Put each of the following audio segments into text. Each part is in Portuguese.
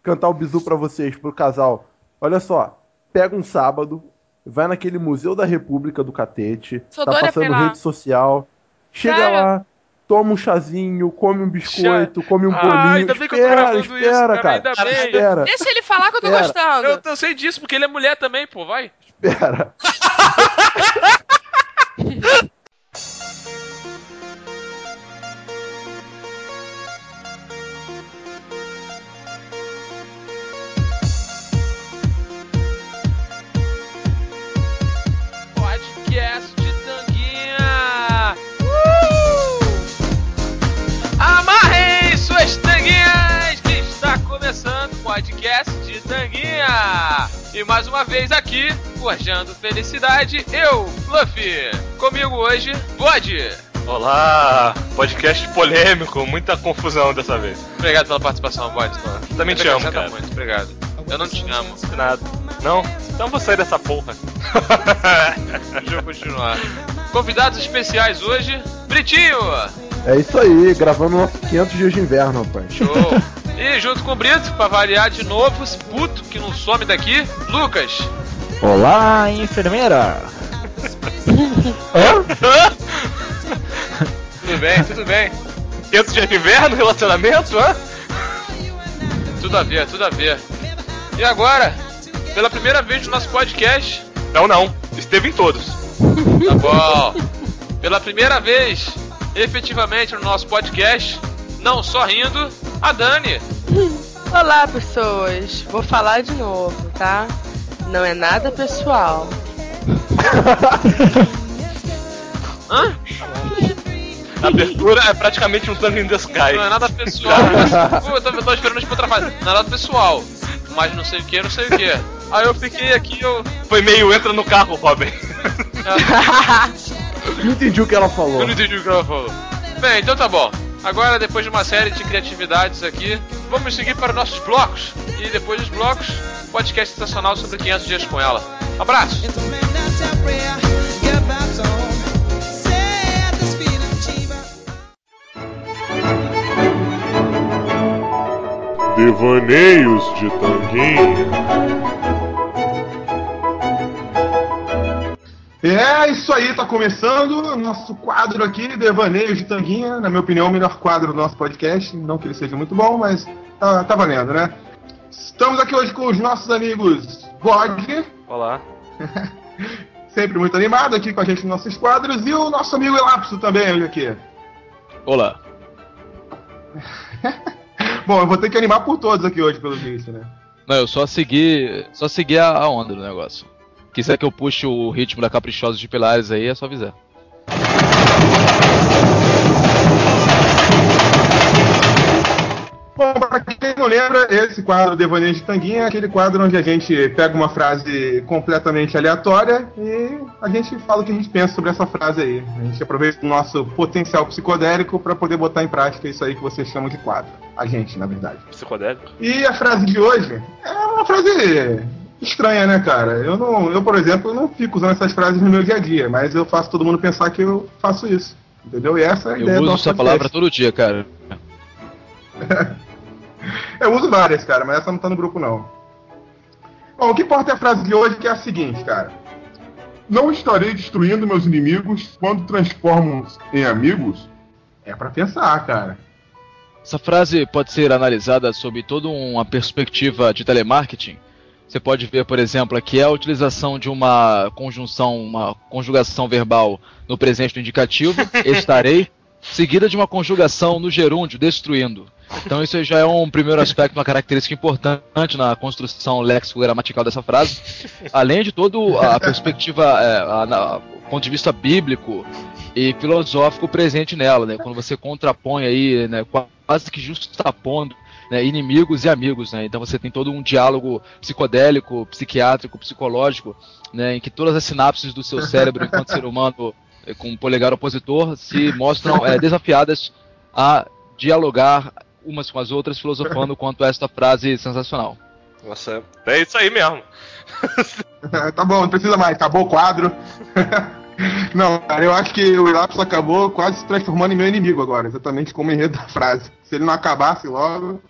cantar o bizu pra vocês, pro casal. Olha só, pega um sábado, vai naquele Museu da República do Catete, Sou tá doida pra ir passando lá. rede social, chega Sério? lá, toma um chazinho, come um biscoito, come um bolinho. Ainda bem que eu tô gravando isso, cara, ainda bem. Espera, Deixa ele falar que eu tô Pera. gostando. Eu sei disso, porque ele é mulher também, pô, vai. espera. Podcast de Tanguinha. Amarrem suas tanguinhas, que está começando o podcast de Tanguinha. E mais uma vez aqui, forjando felicidade, eu, Fluffy. Comigo hoje, Bode. Olá, podcast polêmico, muita confusão dessa vez. Obrigado pela participação, Bode. Também te amo, cara. Muito, obrigado. Eu não te amo. De nada. Não? Então vou sair dessa porra. Deixa eu continuar. Convidados especiais hoje, Britinho. É isso aí, gravando o nosso 500 dias de inverno, rapaz. Show. E junto com o Brito, pra variar de novo, esse puto que não some daqui, Lucas. Olá, enfermeira! Tudo bem, tudo bem. 500 dias de inverno, relacionamento, hã? Tudo a ver, tudo a ver. E agora, pela primeira vez no nosso podcast... Não, esteve em todos. Tá bom. Pela primeira vez, efetivamente, no nosso podcast, não só rindo, a Dani. Olá, pessoas. Vou falar de novo, tá? Não é nada pessoal. Hã? A abertura é praticamente um Tango in the Sky. Não é nada pessoal, mas... Pô, eu tô esperando tipo outra frase. Não é nada pessoal, mas não sei o que, não sei o que. Aí eu fiquei aqui, Foi meio entra no carro, Robin. Não entendi o que ela falou. Eu não entendi o que ela falou. Bem, então tá bom. Agora, depois de uma série de criatividades aqui, vamos seguir para nossos blocos. E depois dos blocos, podcast sensacional sobre 500 dias com ela. Abraço! Devaneios de Tanguinha. É isso aí, tá começando o nosso quadro aqui, Devaneios de Tanguinha. Na minha opinião, o melhor quadro do nosso podcast. Não que ele seja muito bom, mas tá valendo, né? Estamos aqui hoje com os nossos amigos Bode. Olá. Sempre muito animado aqui com a gente nos nossos quadros. E o nosso amigo Elapso também, olha aqui. Olá. Bom, eu vou ter que animar por todos aqui hoje, pelo visto, né? Não, eu só segui a onda do negócio. Quiser que eu puxe o ritmo da Caprichosa de Pilares aí, é só avisar. Bom, pra quem não lembra, esse quadro Devaneios de Tanguinha é aquele quadro onde a gente pega uma frase completamente aleatória e a gente fala o que a gente pensa sobre essa frase aí. A gente aproveita o nosso potencial psicodélico pra poder botar em prática isso aí que vocês chamam de quadro. A gente, na verdade. Psicodélico. E a frase de hoje é uma frase estranha, né, cara? Eu, por exemplo, não fico usando essas frases no meu dia a dia, mas eu faço todo mundo pensar que eu faço isso. Entendeu? E essa é a ideia do Eu uso nosso essa palavra todo dia, cara. Eu uso várias, cara, mas essa não tá no grupo, não. Bom, o que importa é a frase de hoje, que é a seguinte, cara. Não estarei destruindo meus inimigos quando transformo-os em amigos? É pra pensar, cara. Essa frase pode ser analisada sob toda uma perspectiva de telemarketing. Você pode ver, por exemplo, aqui a utilização de uma conjugação verbal no presente do indicativo, estarei, seguida de uma conjugação no gerúndio, destruindo. Então isso já é um primeiro aspecto, uma característica importante na construção léxico-gramatical dessa frase, além de toda a perspectiva, o ponto de vista bíblico e filosófico presente nela, né? Quando você contrapõe aí, né, quase que justapondo, né, inimigos e amigos, né? Então você tem todo um diálogo psicodélico, psiquiátrico, psicológico, né, em que todas as sinapses do seu cérebro enquanto ser humano com o polegar opositor se mostram desafiadas a dialogar umas com as outras, filosofando quanto a esta frase sensacional. Nossa, é isso aí mesmo. Tá bom, não precisa mais, acabou o quadro. Não, cara, eu acho que o Elapso acabou quase se transformando em meu inimigo agora, exatamente como enredo da frase. Se ele não acabasse logo...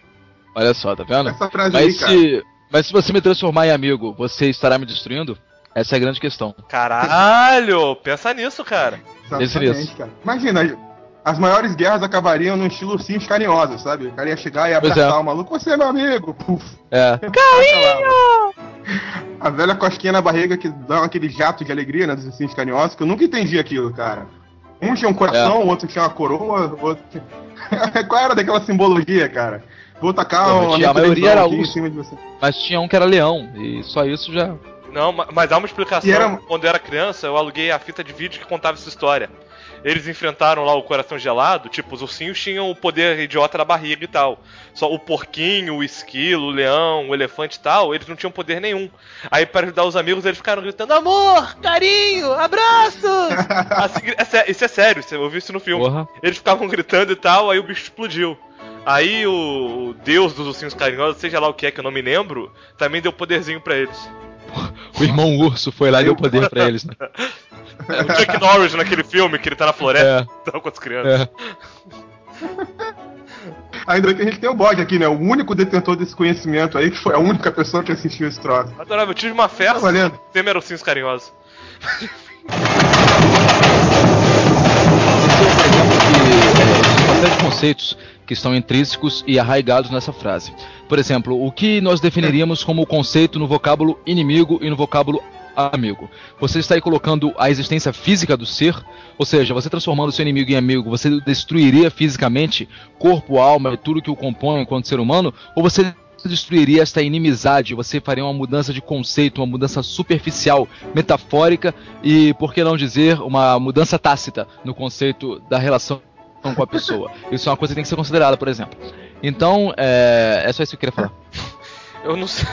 Olha só, tá vendo? Essa frase aí, cara. Mas se você me transformar em amigo, você estará me destruindo? Essa é a grande questão. Caralho, pensa nisso, cara. Exatamente, cara. Imagina, as maiores guerras acabariam no estilo ursinhos carinhosos, sabe? O cara ia chegar e abraçar o maluco, você é meu amigo, puf. Carinho! A velha cosquinha na barriga que dá aquele jato de alegria, né, dos ursinhos carinhosos, que eu nunca entendi aquilo, cara. Um tinha um coração, o outro tinha uma coroa, o outro tinha... Qual era daquela simbologia, cara? Vou tacar a maioria era em urso, cima de você. mas tinha um que era leão, e só isso já... Não, mas há uma explicação. E Quando eu era criança, eu aluguei a fita de vídeo que contava essa história. Eles enfrentaram lá o coração gelado, tipo, os ursinhos tinham o poder idiota da barriga e tal. Só o porquinho, o esquilo, o leão, o elefante e tal, eles não tinham poder nenhum. Aí, para ajudar os amigos, eles ficaram gritando: amor, carinho, abraços! Assim, isso é sério, eu vi isso no filme. Porra. Eles ficavam gritando e tal, aí o bicho explodiu. Aí o deus dos ursinhos carinhosos, seja lá o que é que eu não me lembro, também deu poderzinho pra eles. O irmão urso foi lá e deu poder pra eles, né? O Chuck Norris naquele filme, que ele tá na floresta com as crianças. Ainda bem que a gente tem o bode aqui, né? O único detentor desse conhecimento aí, que foi a única pessoa que assistiu esse troço. Adorável, eu tive uma festa, Tá valendo. o tema era ursinhos carinhosos. Uma série de conceitos que estão intrínsecos e arraigados nessa frase. Por exemplo, o que nós definiríamos como conceito no vocábulo inimigo e no vocábulo amigo? Você está aí colocando a existência física do ser, ou seja, você transformando o seu inimigo em amigo, você destruiria fisicamente corpo, alma e tudo que o compõe enquanto ser humano, ou você destruiria esta inimizade, você faria uma mudança de conceito, uma mudança superficial, metafórica e, por que não dizer, uma mudança tácita no conceito da relação com a pessoa. Isso é uma coisa que tem que ser considerada, por exemplo. Então, é só isso que eu queria falar. Eu não sei.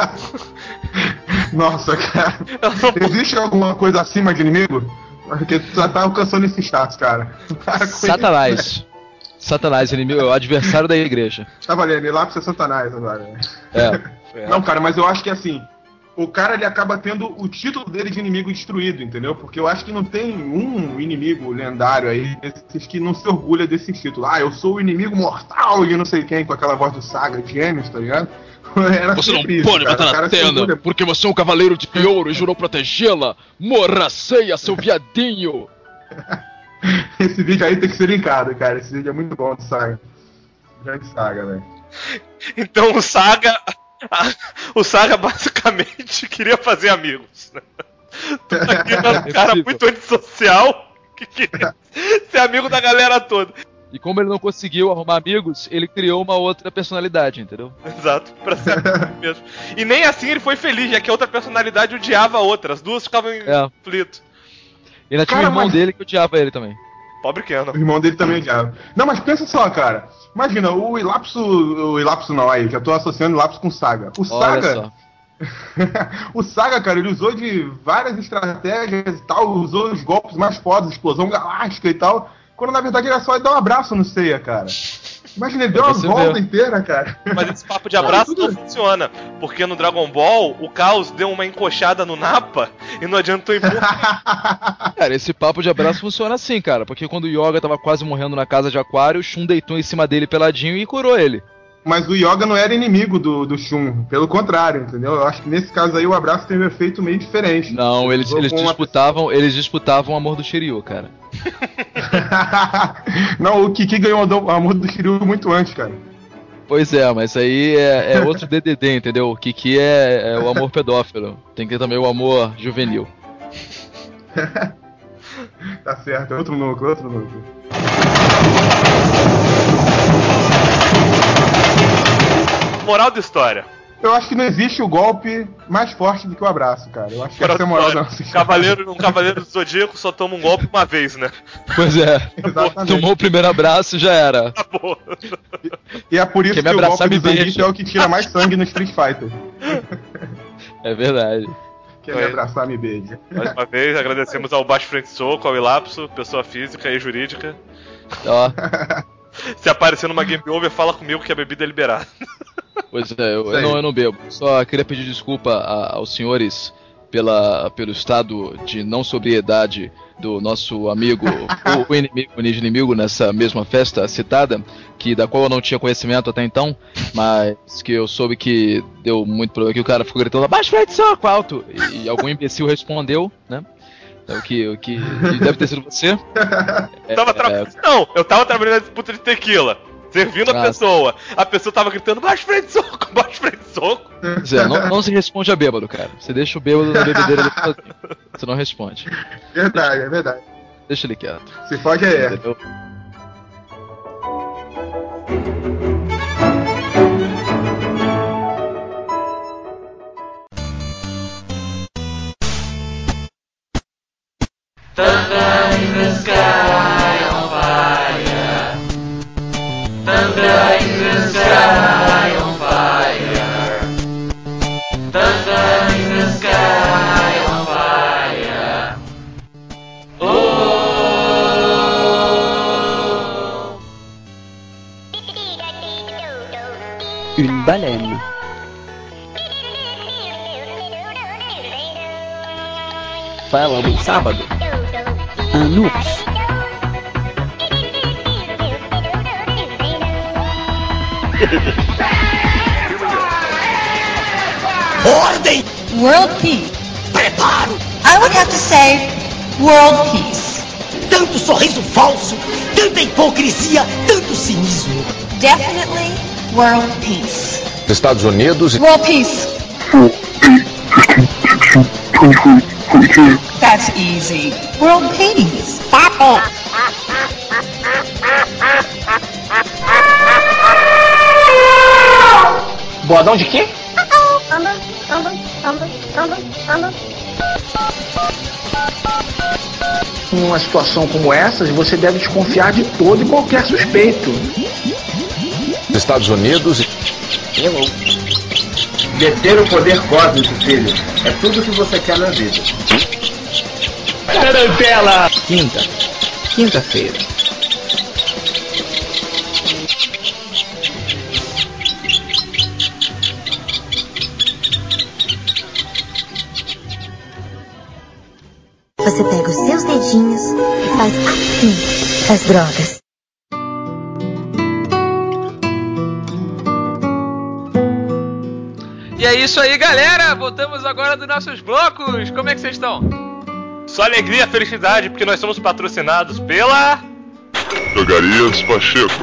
Nossa, cara. Existe alguma coisa acima de inimigo? Porque tu já tá alcançando esse status, cara. Satanás. Satanás, inimigo, é o adversário da igreja. Tá valendo, ir lá pra ser Satanás agora. É. Não, cara, mas eu acho que assim, o cara ele acaba tendo o título dele de inimigo destruído, entendeu? Porque eu acho que não tem um inimigo lendário aí, esses que não se orgulha desse título. Ah, eu sou o inimigo mortal de não sei quem, com aquela voz do Saga de Gêmeos, tá ligado? Era Você não isso, pode cara. matar O cara a se Atena, orgulha. porque você é um cavaleiro de ouro e jurou protegê-la. Morra ceia, seu viadinho. Esse vídeo aí tem que ser linkado, cara. Esse vídeo é muito bom do Saga. Grande Saga, velho. Então o Saga basicamente queria fazer amigos, né? Tudo aqui era um cara muito antissocial que queria ser amigo da galera toda. E como ele não conseguiu arrumar amigos, ele criou uma outra personalidade, entendeu? Exato, pra ser amigo mesmo. E nem assim ele foi feliz, já que a outra personalidade odiava a outra. As duas ficavam em conflito. E ainda tinha o irmão dele que odiava ele também. Pobre Keanu. O irmão dele também odiava. Não, mas pensa só, cara. Imagina, o Ilapso não, aí, já tô associando o Ilapso com o Saga. O Olha Saga... só. O Saga, cara, ele usou de várias estratégias e tal, usou os golpes mais fodas, explosão galáctica e tal, quando na verdade era só ele dar um abraço no Seiya, cara. Imagina, ele deu uma volta inteira, cara. Mas esse papo de abraço não funciona, porque no Dragon Ball o Caos deu uma encoxada no Nappa e não adiantou empurrar. Cara, esse papo de abraço funciona assim, cara, porque quando o Yoga tava quase morrendo na casa de Aquário, o Shun deitou em cima dele peladinho e curou ele. Mas o Yoga não era inimigo do Shun, pelo contrário, entendeu? Eu acho que nesse caso aí o abraço teve um efeito meio diferente. Não, eles disputavam o amor do Shiryu, cara. Não, o Kiki ganhou o amor do Shiryu muito antes, cara. Pois é, mas aí é outro DDD, entendeu? O Kiki é o amor pedófilo. Tem que ter também o amor juvenil. Tá certo, é outro núcleo. Moral da história. Eu acho que não existe o golpe mais forte do que o abraço, cara. Eu acho que essa é a moral da nossa história. Um cavaleiro do Zodíaco só toma um golpe uma vez, né? Pois é. Exatamente. Tomou o primeiro abraço, já era. Acabou. E é por isso Quer que me o abraçar, golpe do me Zangief beija. é o que tira mais sangue no Street Fighter. É verdade. Quer me abraçar, me beija. Mais uma vez, agradecemos ao Baixo Frente Soco, ao Ilapso, pessoa física e jurídica. Ó. Se aparecer numa Game Over, fala comigo que a bebida é liberada. Pois é, eu não bebo. Só queria pedir desculpa aos senhores pelo estado de não sobriedade do nosso amigo, o inimigo nessa mesma festa citada, da qual eu não tinha conhecimento até então, mas que eu soube que deu muito problema, que o cara ficou gritando abaixo, frente, soco, alto, e algum imbecil respondeu, né? O que deve ter sido você. Não, eu tava trabalhando na disputa de tequila, servindo a pessoa tava gritando baixo, frente, soco. Não se responde a bêbado, cara. Você deixa o bêbado na bebedeira depois. Você não responde. Verdade, é verdade. Deixa ele quieto. Se fode aí. Entendeu? Thunder in the sky on fire. Thunder in the sky on fire. Thunder in the sky on fire. Oh. Une baleine. Falamos sábado. Un ours. Ordem! World peace. Preparo! I would have to say world peace. Tanto sorriso falso, tanta hipocrisia, tanto cinismo. Definitely world peace. Estados Unidos. World peace. That's easy. World peace. Stop it. Boadão de quê? Numa situação como essa, você deve desconfiar de todo e qualquer suspeito. Estados Unidos. Hello. Deter o poder cósmico, filho. É tudo o que você quer na vida. Tarantela! Quinta-feira. Você pega os seus dedinhos e faz assim com as drogas. E é isso aí, galera! Voltamos agora dos nossos blocos. Como é que vocês estão? Só alegria e felicidade, porque nós somos patrocinados pela... Drogarias Pacheco.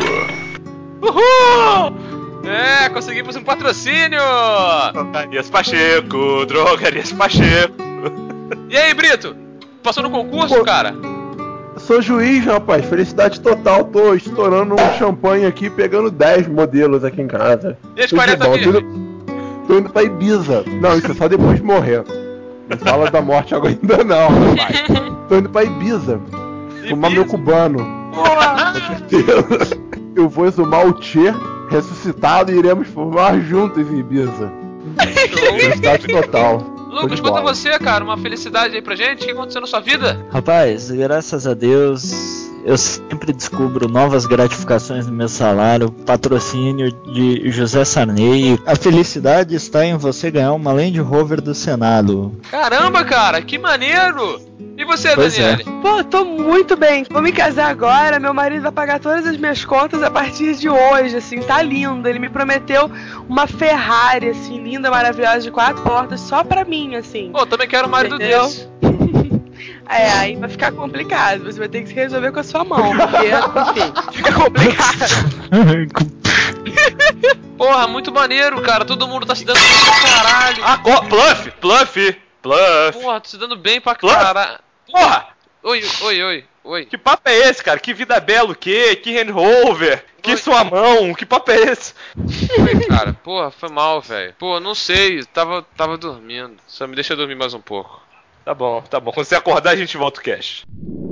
Uhul! É, conseguimos um patrocínio! Drogarias Pacheco, Drogarias Pacheco. E aí, Brito? Passou no concurso, cara? Sou juiz, rapaz. Felicidade total. Tô estourando um champanhe aqui, pegando 10 modelos aqui em casa. E as 40 virgens? Tô indo pra Ibiza. Não, isso é só depois de morrer. Não fala da morte agora ainda não, rapaz. Tô indo pra Ibiza. Fumar meu cubano. Com certeza. Eu vou exumar o Tchê ressuscitado e iremos fumar juntos em Ibiza. Felicidade total. Lucas, conta você, cara, uma felicidade aí pra gente. O que aconteceu na sua vida? Rapaz, graças a Deus, eu sempre descubro novas gratificações no meu salário. Patrocínio de José Sarney. A felicidade está em você ganhar uma Land Rover do Senado. Caramba, cara, que maneiro! E você, Pois Daniele? Pô, tô muito bem. Vou me casar agora, meu marido vai pagar todas as minhas contas a partir de hoje, assim, tá lindo. Ele me prometeu uma Ferrari, assim, linda, maravilhosa, de 4 portas, só pra mim, assim. Pô, também quero um marido desse. É, aí vai ficar complicado, você vai ter que se resolver com a sua mão, porque, enfim, fica complicado. Porra, muito maneiro, cara, todo mundo tá se dando bem pra caralho. Ah, Pluff. Porra, tô se dando bem pra caralho. Porra! Oi. Que papo é esse, cara? Que vida bela o quê? Que Hand Rover? Que sua mão? Que papo é esse? Oi, cara, porra, foi mal, velho. Pô, não sei, tava dormindo. Só me deixa dormir mais um pouco. Tá bom. Quando você acordar, a gente volta o cast.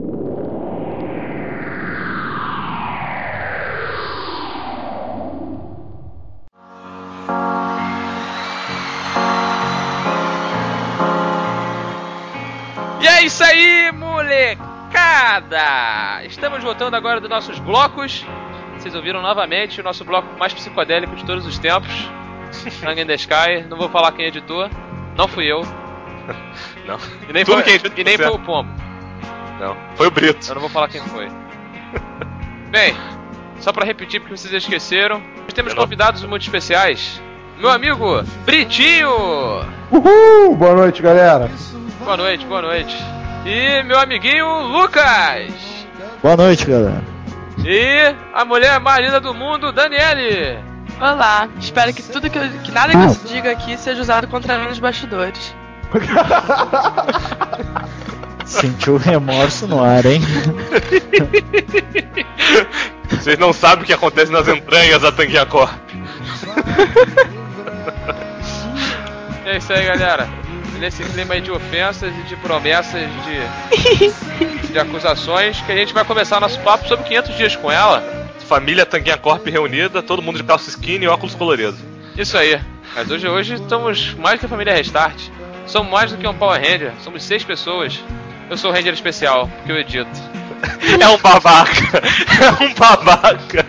E é isso aí, molecada! Estamos voltando agora dos nossos blocos. Vocês ouviram novamente o nosso bloco mais psicodélico de todos os tempos. Hang in the Sky. Não vou falar quem editou. Não fui eu. Não. E nem, Tudo foi, que a gente e nem foi o Pombo. Não, foi o Brito. Eu não vou falar quem foi. Bem, só pra repetir porque vocês esqueceram, nós temos convidados muito especiais. Meu amigo Britinho! Uhul! Boa noite, galera. Boa noite, boa noite. E meu amiguinho Lucas! Boa noite, galera. E a mulher mais linda do mundo, Daniele! Olá, espero que tudo que nada que eu diga aqui seja usado contra mim nos bastidores. Sentiu remorso no ar, hein? Vocês não sabem o que acontece nas entranhas da Tanguinha Corp. É isso aí, galera. Nesse clima aí de ofensas e de promessas de acusações, que a gente vai começar nosso papo sobre 500 dias com ela. Família Tanguinha Corp reunida, todo mundo de calça skinny e óculos coloridos. Isso aí. Mas hoje estamos mais que a família Restart. Somos mais do que um Power Ranger. Somos 6 pessoas. Eu sou o Ranger especial, porque eu edito. É um babaca. É um babaca.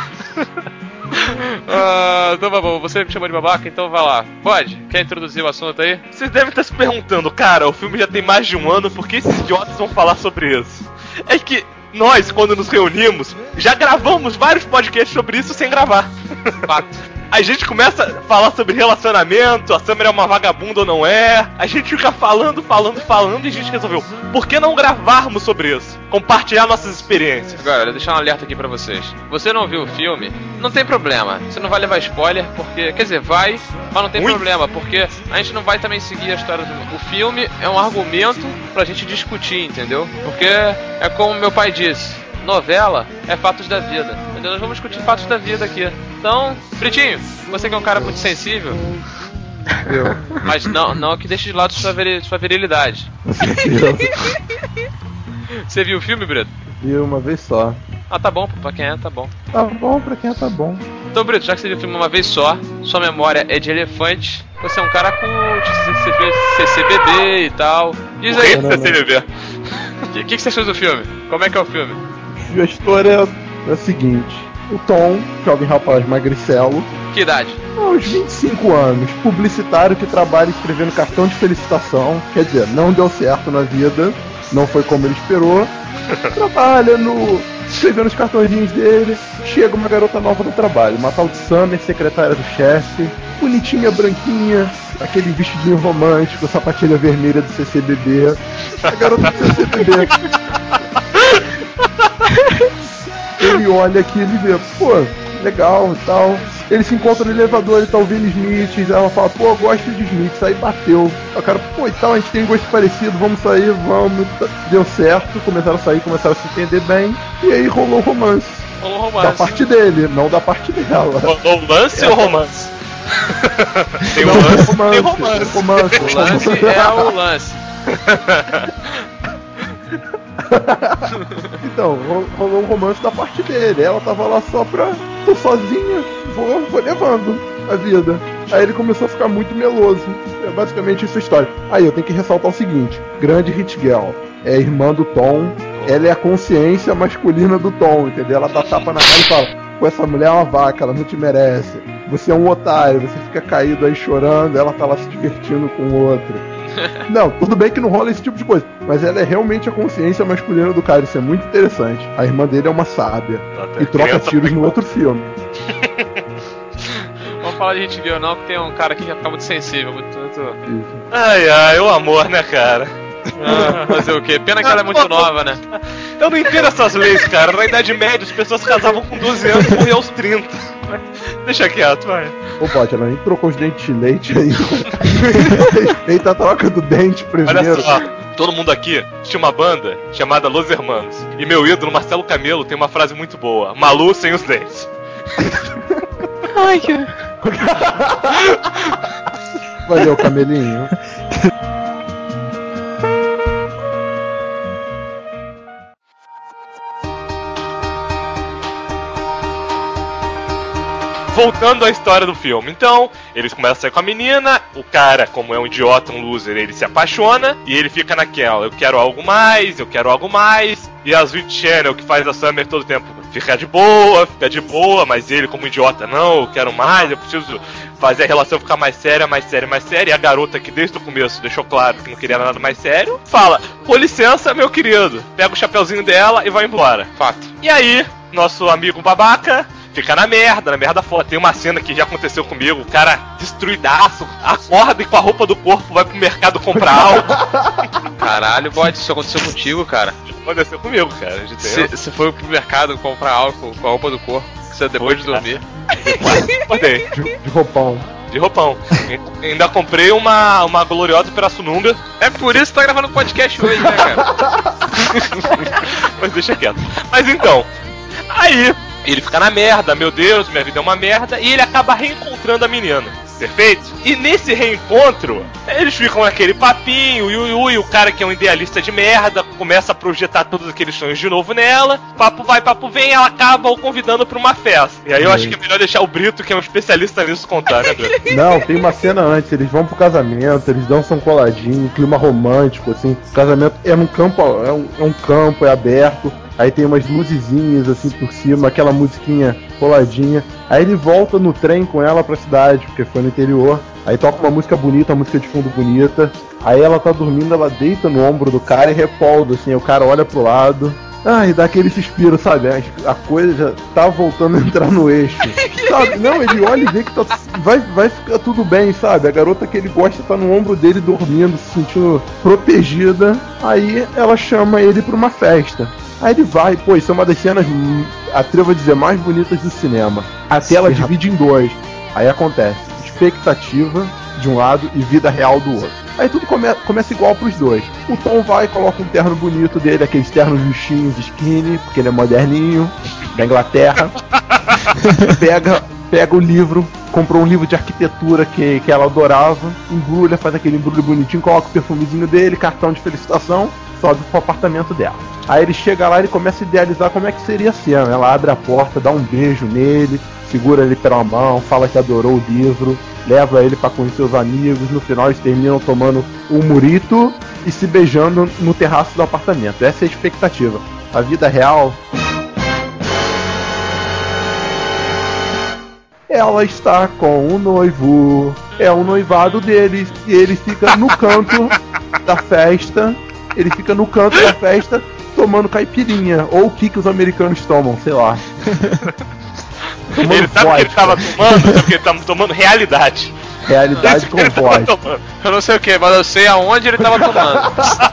Então tá bom, você me chamou de babaca, então vai lá. Pode? Quer introduzir o assunto aí? Vocês devem estar se perguntando, cara, o filme já tem mais de um ano, por que esses idiotas vão falar sobre isso? É que nós, quando nos reunimos, já gravamos vários podcasts sobre isso sem gravar. Fato. A gente começa a falar sobre relacionamento, a Summer é uma vagabunda ou não é. A gente fica falando e a gente resolveu, por que não gravarmos sobre isso? Compartilhar nossas experiências. Agora, eu vou deixar um alerta aqui pra vocês. Você não viu o filme, não tem problema. Você não vai levar spoiler, porque... Quer dizer, vai, mas não tem problema, porque a gente não vai também seguir a história do... O filme é um argumento pra gente discutir, entendeu? Porque é como meu pai disse, novela é fatos da vida, entendeu? Nós vamos discutir fatos da vida aqui. Então, Britinho, você que é um cara muito sensível, mas não que deixe de lado sua virilidade. Você viu o filme, Brito? Vi uma vez só. Ah, tá bom, pra quem é, tá bom. Tá bom, pra quem é, tá bom. Então, Brito, já que você viu o filme uma vez só, sua memória é de elefante, você é um cara você viu CCBB e tal. Diz aí. CCBB. O que você achou do filme? Como é que é o filme? A história é a seguinte: o Tom, jovem rapaz magricelo, que idade? Aos 25 anos, publicitário que trabalha escrevendo cartão de felicitação, quer dizer, não deu certo na vida, não foi como ele esperou, trabalha escrevendo os cartõezinhos dele, chega uma garota nova no trabalho, uma tal de Summer, secretária do chefe, bonitinha, branquinha, aquele vestidinho romântico, sapatilha vermelha do CCBB, a garota do CCBB. Ele olha aqui e ele vê, pô, legal e tal. Ele se encontra no elevador e tá ouvindo Smiths. Ela fala, pô, gosto de Smiths. Aí bateu. O cara, pô, e tal, a gente tem gosto parecido, vamos sair, vamos. Deu certo, começaram a sair, começaram a se entender bem. E aí rolou romance. Rolou romance. Da parte dele, não da parte dela. Rolou lance ou romance? Tem não, lance, romance, tem romance. Romance. O lance é o lance. Então, rolou um romance da parte dele. Ela tava lá só pra... Tô sozinha, vou levando a vida. Aí ele começou a ficar muito meloso. É basicamente isso a história. Aí eu tenho que ressaltar o seguinte: grande Hit Girl é irmã do Tom. Ela é a consciência masculina do Tom, entendeu? Ela dá tapa na cara e fala, pô, essa mulher é uma vaca, ela não te merece. Você é um otário, você fica caído aí chorando, ela tá lá se divertindo com o outro. Não, tudo bem que não rola esse tipo de coisa, mas ela é realmente a consciência masculina do cara, isso é muito interessante. A irmã dele é uma sábia e troca tiros no outro filme. Vamos falar de Hit Girl não, que tem um cara aqui que vai ficar muito sensível, muito... Ai, o amor, né, cara? Fazer o quê? Pena que ela é muito nova, né? Eu não entendo essas leis, cara. Na Idade Média as pessoas casavam com 12 anos e morriam aos 30. Deixa quieto, vai. Ô, Bote, ela nem trocou os dentes de leite aí. Eita, a troca do dente primeiro. Olha só, todo mundo aqui tinha uma banda chamada Los Hermanos. E meu ídolo, Marcelo Camelo, tem uma frase muito boa: Malu sem os dentes. Ai, que... Valeu, Camelinho. voltando à história do filme. Então, eles começam a sair com a menina, o cara, como é um idiota, um loser, ele se apaixona, e ele fica naquela, eu quero algo mais, e a Sweet Channel, que faz a Summer todo tempo, fica de boa, mas ele, como idiota, não, eu quero mais, eu preciso fazer a relação ficar mais séria, e a garota, que desde o começo deixou claro que não queria nada mais sério, fala, com licença, meu querido, pega o chapeuzinho dela e vai embora. Fato. E aí, nosso amigo babaca fica na merda foda. Tem uma cena que já aconteceu comigo, o cara destruidaço, acorda e com a roupa do corpo vai pro mercado comprar álcool. Caralho, bode, isso aconteceu contigo, cara? Aconteceu comigo, cara. Você foi pro mercado comprar álcool com a roupa do corpo, depois de dormir? De roupão. De roupão. Ainda comprei uma gloriosa Pirassununga. É por isso que tá gravando podcast hoje, né, cara? Mas deixa quieto. Mas então, aí ele fica na merda, meu Deus, minha vida é uma merda, e ele acaba reencontrando a menina. Perfeito? E nesse reencontro, eles ficam naquele papinho, e o cara que é um idealista de merda começa a projetar todos aqueles sonhos de novo nela. Papo vai, papo vem, ela acaba o convidando pra uma festa. E aí eu acho que é melhor deixar o Brito, que é um especialista nisso, contar, né, Brito? Não, tem uma cena antes, eles vão pro casamento, eles dançam coladinho, clima romântico, assim. O casamento é num campo, é um campo, é aberto. Aí tem umas luzezinhas assim por cima, aquela musiquinha coladinha. Aí ele volta no trem com ela pra cidade, porque foi no interior. Aí toca uma música bonita, uma música de fundo bonita. Aí ela tá dormindo, ela deita no ombro do cara e repolda, assim. O cara olha pro lado. E dá aquele suspiro, sabe? A coisa já tá voltando a entrar no eixo. Sabe? Não, ele olha e vê que vai ficar tudo bem, sabe? A garota que ele gosta tá no ombro dele dormindo, se sentindo protegida. Aí ela chama ele pra uma festa. Aí ele vai, pô, isso é uma das cenas, atrevo a dizer, mais bonitas do cinema. A tela divide em dois. Aí acontece expectativa de um lado e vida real do outro. Aí tudo começa igual pros dois. O Tom vai e coloca um terno bonito dele, aqueles ternos justinhos skinny, porque ele é moderninho, da Inglaterra. Pega o livro, comprou um livro de arquitetura que ela adorava, embrulha, faz aquele embrulho bonitinho, coloca o perfumezinho dele, cartão de felicitação, sobe pro apartamento dela. Aí ele chega lá e começa a idealizar como é que seria a cena. Ela abre a porta, dá um beijo nele, segura ele pela mão, fala que adorou o livro, leva ele pra conhecer os amigos. No final eles terminam tomando um murito e se beijando no terraço do apartamento. Essa é a expectativa. A vida real, ela está com o noivo, é o noivado deles, e ele fica no canto da festa. Ele fica no canto da festa tomando caipirinha, ou o que os americanos tomam, sei lá. Ele sabe o que ele tava tomando, porque ele tava tomando realidade. Realidade com voz. Eu não sei o que, mas eu sei aonde ele tava tomando.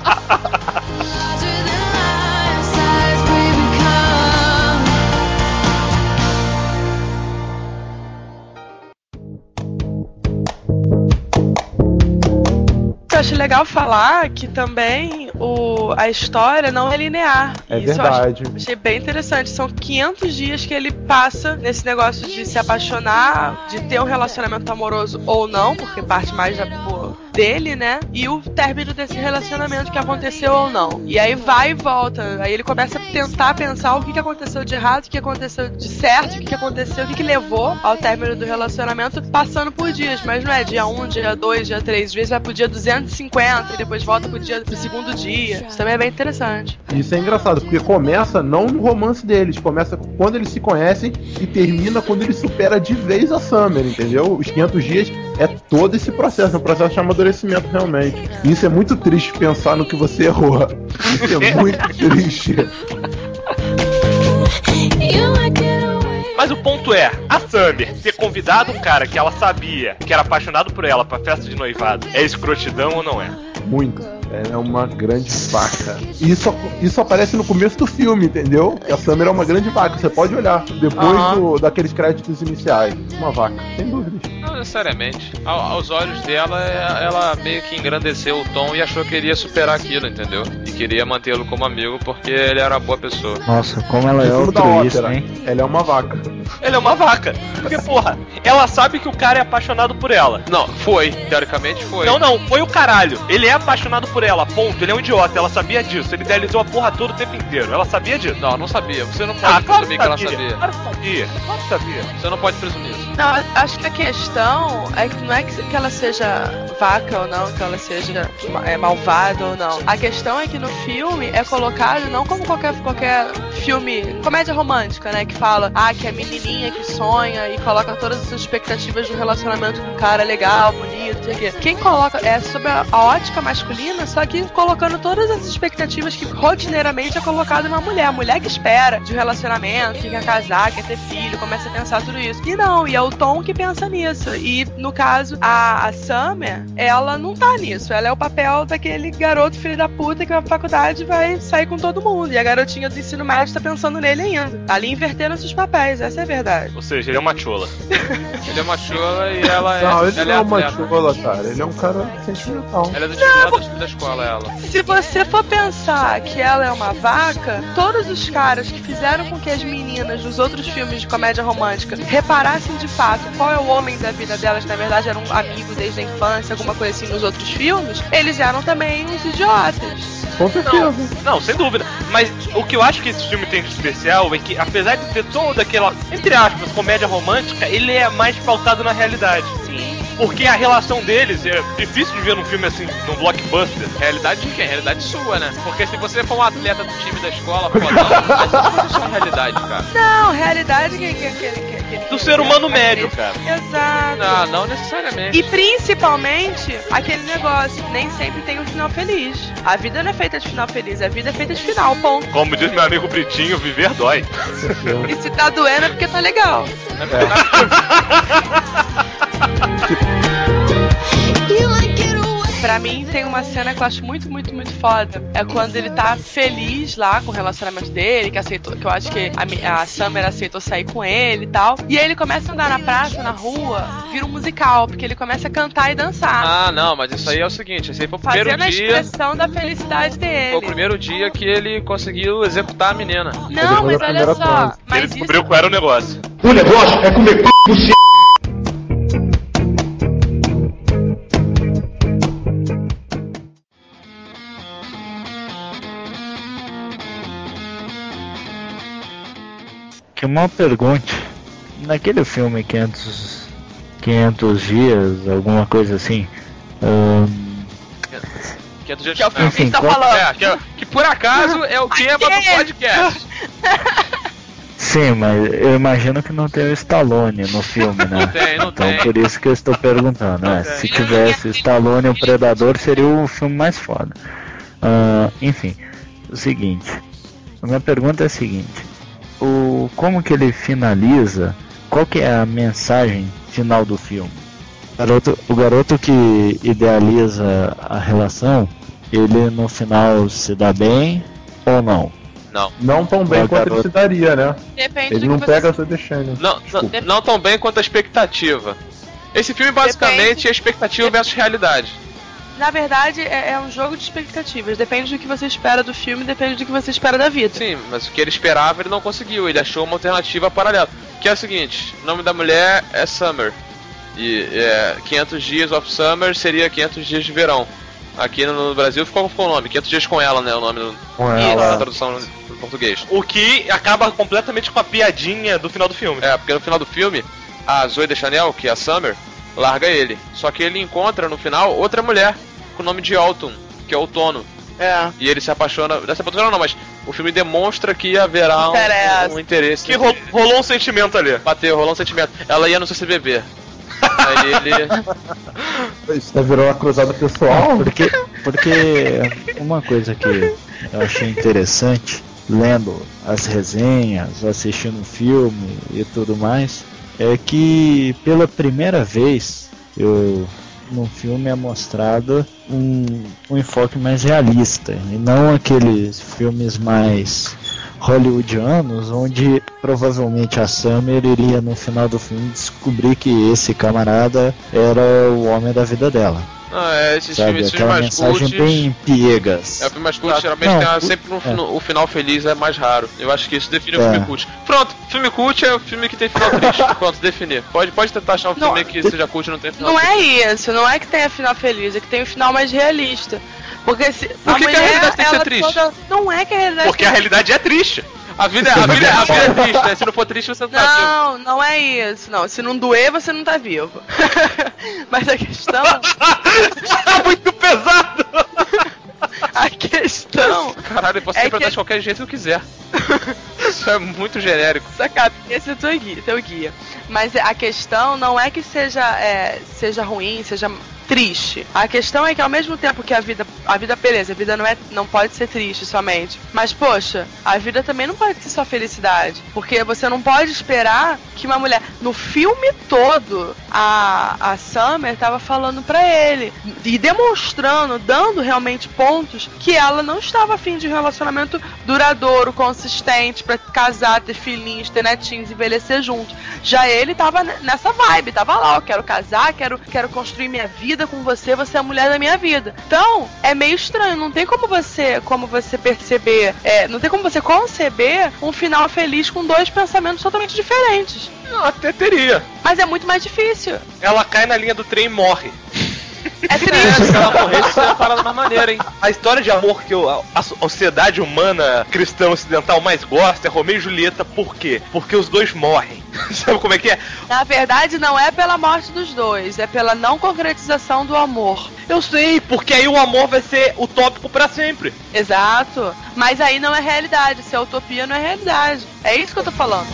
Eu acho legal falar que também a história não é linear. É Isso verdade. Eu achei bem interessante. São 500 dias que ele passa nesse negócio de se apaixonar, de ter um relacionamento amoroso ou não, porque parte mais dele, né? E o término desse relacionamento que aconteceu ou não. E aí vai e volta. Aí ele começa a tentar pensar o que aconteceu de errado, o que aconteceu de certo, o que aconteceu, o que levou ao término do relacionamento, passando por dias. Mas não é dia 1, dia 2, dia 3. Às vezes vai pro dia 250 e depois volta pro segundo dia. Isso também é bem interessante. Isso é engraçado, porque começa não no romance deles, começa quando eles se conhecem e termina quando ele supera de vez a Summer, entendeu? Os 500 dias é todo esse processo, um processo de amadurecimento realmente. E isso é muito triste pensar no que você errou. Isso é muito triste. Mas o ponto é, a Summer ter convidado um cara que ela sabia que era apaixonado por ela pra festa de noivado, é escrotidão ou não é? Muito. É uma grande vaca. Isso aparece no começo do filme, entendeu? Que a Summer é uma grande vaca. Você pode olhar depois daqueles créditos iniciais. Uma vaca, sem dúvida. Não necessariamente. Aos olhos dela, ela meio que engrandeceu o Tom e achou que ele ia superar aquilo, entendeu? E queria mantê-lo como amigo porque ele era uma boa pessoa. Nossa, como ela é altruísta, hein? Ela é uma vaca. Ele é uma vaca. Porque, porra, ela sabe que o cara é apaixonado por ela. Não, teoricamente foi. Não, foi o caralho. Ele é apaixonado por ela, ponto. Ele é um idiota, ela sabia disso. Ele idealizou a porra toda o tempo inteiro. Ela sabia disso. Não sabia. Você não pode presumir que ela sabia. Claro que sabia. Você não pode presumir isso. Não, acho que a questão é que não é que ela seja vaca ou não, que ela seja malvada ou não. A questão é que no filme é colocado não como qualquer filme, comédia romântica, né? Que fala, que é a menininha que sonha e coloca todas as expectativas do relacionamento com um cara legal, bonito, sei o quê. Quem coloca é sobre a ótica masculina, só que colocando todas as expectativas que rotineiramente é colocado numa mulher. A mulher que espera de um relacionamento, que quer casar, quer ter filho, começa a pensar tudo isso. E não, e é o Tom que pensa nisso. E no caso, a Summer, ela não tá nisso. Ela é o papel daquele garoto filho da puta que vai pra faculdade e vai sair com todo mundo. E a garotinha do ensino médio tá pensando nele ainda. Ali invertendo esses papéis, essa é a verdade. Ou seja, ele é uma chola. Ele é uma chola e ela Não, ele ela não é uma atleta. chola, cara. Ele é um cara sentimental. Ela é do time da escola, ela. Se você for pensar que ela é uma vaca, todos os caras que fizeram com que as meninas dos outros filmes de comédia romântica reparassem de fato qual é o homem da vida delas, que na verdade era um amigo desde a infância, alguma coisa assim nos outros filmes, eles eram também uns idiotas. Com certeza. Não, sem dúvida. Mas o que eu acho que esse filme tem de especial é que, apesar de ter toda aquela, entre aspas, comédia romântica, ele é mais pautado na realidade. Sim. Porque a relação deles é difícil de ver num filme assim, num blockbuster. Realidade de quem? Realidade sua, né? Porque se você for um atleta do time da escola, pô, não, essa não é a realidade, cara. Não, realidade Do ser humano médio, cara. Exato. Não necessariamente. E principalmente, aquele negócio, nem sempre tem um final feliz. A vida não é feita de final feliz, a vida é feita de final, ponto. Como diz meu amigo Britinho, viver dói. E se tá doendo é porque tá legal. Pra mim tem uma cena que eu acho muito, muito, muito foda. É quando ele tá feliz lá com o relacionamento dele, que eu acho que a Summer aceitou sair com ele e tal. E aí ele começa a andar na praça, na rua, vira um musical, porque ele começa a cantar e dançar. Não, mas isso aí é o seguinte, esse aí foi o primeiro fazendo dia. a expressão da felicidade dele. Foi o primeiro dia que ele conseguiu executar a menina. Não, mas olha só. Mas Ele descobriu qual era o negócio. O negócio é comer p do c... Que uma pergunta. Naquele filme 500 dias, alguma coisa assim. 500 dias que é o filme que a gente tá qual- falando. Que por acaso é o tema do podcast. Sim, mas eu imagino que não tem o Stallone no filme, né? Não Então tem. por isso que eu estou perguntando, né? Se tivesse Stallone e o Predador seria o filme mais foda. Enfim, o seguinte. A minha pergunta é a seguinte. Como que ele finaliza? Qual que é a mensagem final do filme? O garoto que idealiza a relação, ele no final se dá bem ou não? Não tão bem Mas, quanto garoto, ele se daria, né? Depende Ele do não que pega você... essa deixando. Não tão bem quanto a expectativa. Esse filme basicamente é expectativa versus realidade. Na verdade, é um jogo de expectativas. Depende do que você espera do filme, depende do que você espera da vida. Sim, mas o que ele esperava ele não conseguiu. Ele achou uma alternativa paralela. Que é o seguinte, o nome da mulher é Summer. E 500 Dias of Summer seria 500 Dias de Verão. Aqui no Brasil ficou o nome, 500 Dias com ela, né? O nome Com na ela. tradução do português. O que acaba completamente com a piadinha do final do filme. Porque no final do filme, a Zoe Deschanel, que é a Summer, larga ele. Só que ele encontra no final outra mulher com o nome de Autumn, que é outono. E ele se apaixona. Não se apaixona não, mas o filme demonstra que haverá um interesse. Que rolou um sentimento ali. Rolou um sentimento. Ela ia no CCBB. Aí ele. Isso tá virando uma cruzada pessoal? Porque uma coisa que eu achei interessante, lendo as resenhas, assistindo o filme e tudo mais, é que pela primeira vez no filme é mostrado um enfoque mais realista e não aqueles filmes mais hollywoodianos onde provavelmente a Summer iria no final do filme descobrir que esse camarada era o homem da vida dela. Esses Sabe, filmes aquela mais mensagem cults. bem piegas. O filme mais cult geralmente tem sempre o final feliz é mais raro. Eu acho que isso define o filme cult. Pronto, filme cult é o filme que tem final triste. Pronto, definir. Pode tentar achar um filme que seja cult e não tem final Não triste. é isso, não é que tenha final feliz, é que tem o final mais realista. Porque se Por que a realidade tem que ser triste? Não é que a realidade... Porque a realidade é triste. A vida é triste, né? Se não for triste, você não tá vivo. Não é isso. Não, se não doer, você não tá vivo. Mas a questão... Tá muito pesado! A questão... Caralho, eu posso interpretar de qualquer jeito que eu quiser. Isso é muito genérico. Sua cabeça é teu guia. Mas a questão não é que seja ruim, seja triste. A questão é que ao mesmo tempo que a vida beleza, a vida não pode ser triste somente. Mas poxa, a vida também não pode ser só felicidade. Porque você não pode esperar que uma mulher... No filme todo, a Summer tava falando pra ele e demonstrando, dando realmente pontos que ela não estava afim de um relacionamento duradouro, consistente, pra casar, ter filhinhos, ter netinhos, envelhecer juntos. Já ele tava nessa vibe, tava lá, eu quero casar, quero construir minha vida com você é a mulher da minha vida. Então, é meio estranho, não tem como você perceber, não tem como você conceber um final feliz com dois pensamentos totalmente diferentes. Não, até teria. Mas é muito mais difícil. Ela cai na linha do trem e morre. É triste. Se ela morresse, seria uma parada mais maneira, hein? A história de amor que a sociedade humana cristã ocidental mais gosta é Romeu e Julieta. Por quê? Porque os dois morrem. Sabe como é que é? Na verdade, não é pela morte dos dois, é pela não concretização do amor. Eu sei, porque aí o amor vai ser utópico pra sempre. Exato. Mas aí não é realidade. Se é utopia, não é realidade. É isso que eu tô falando.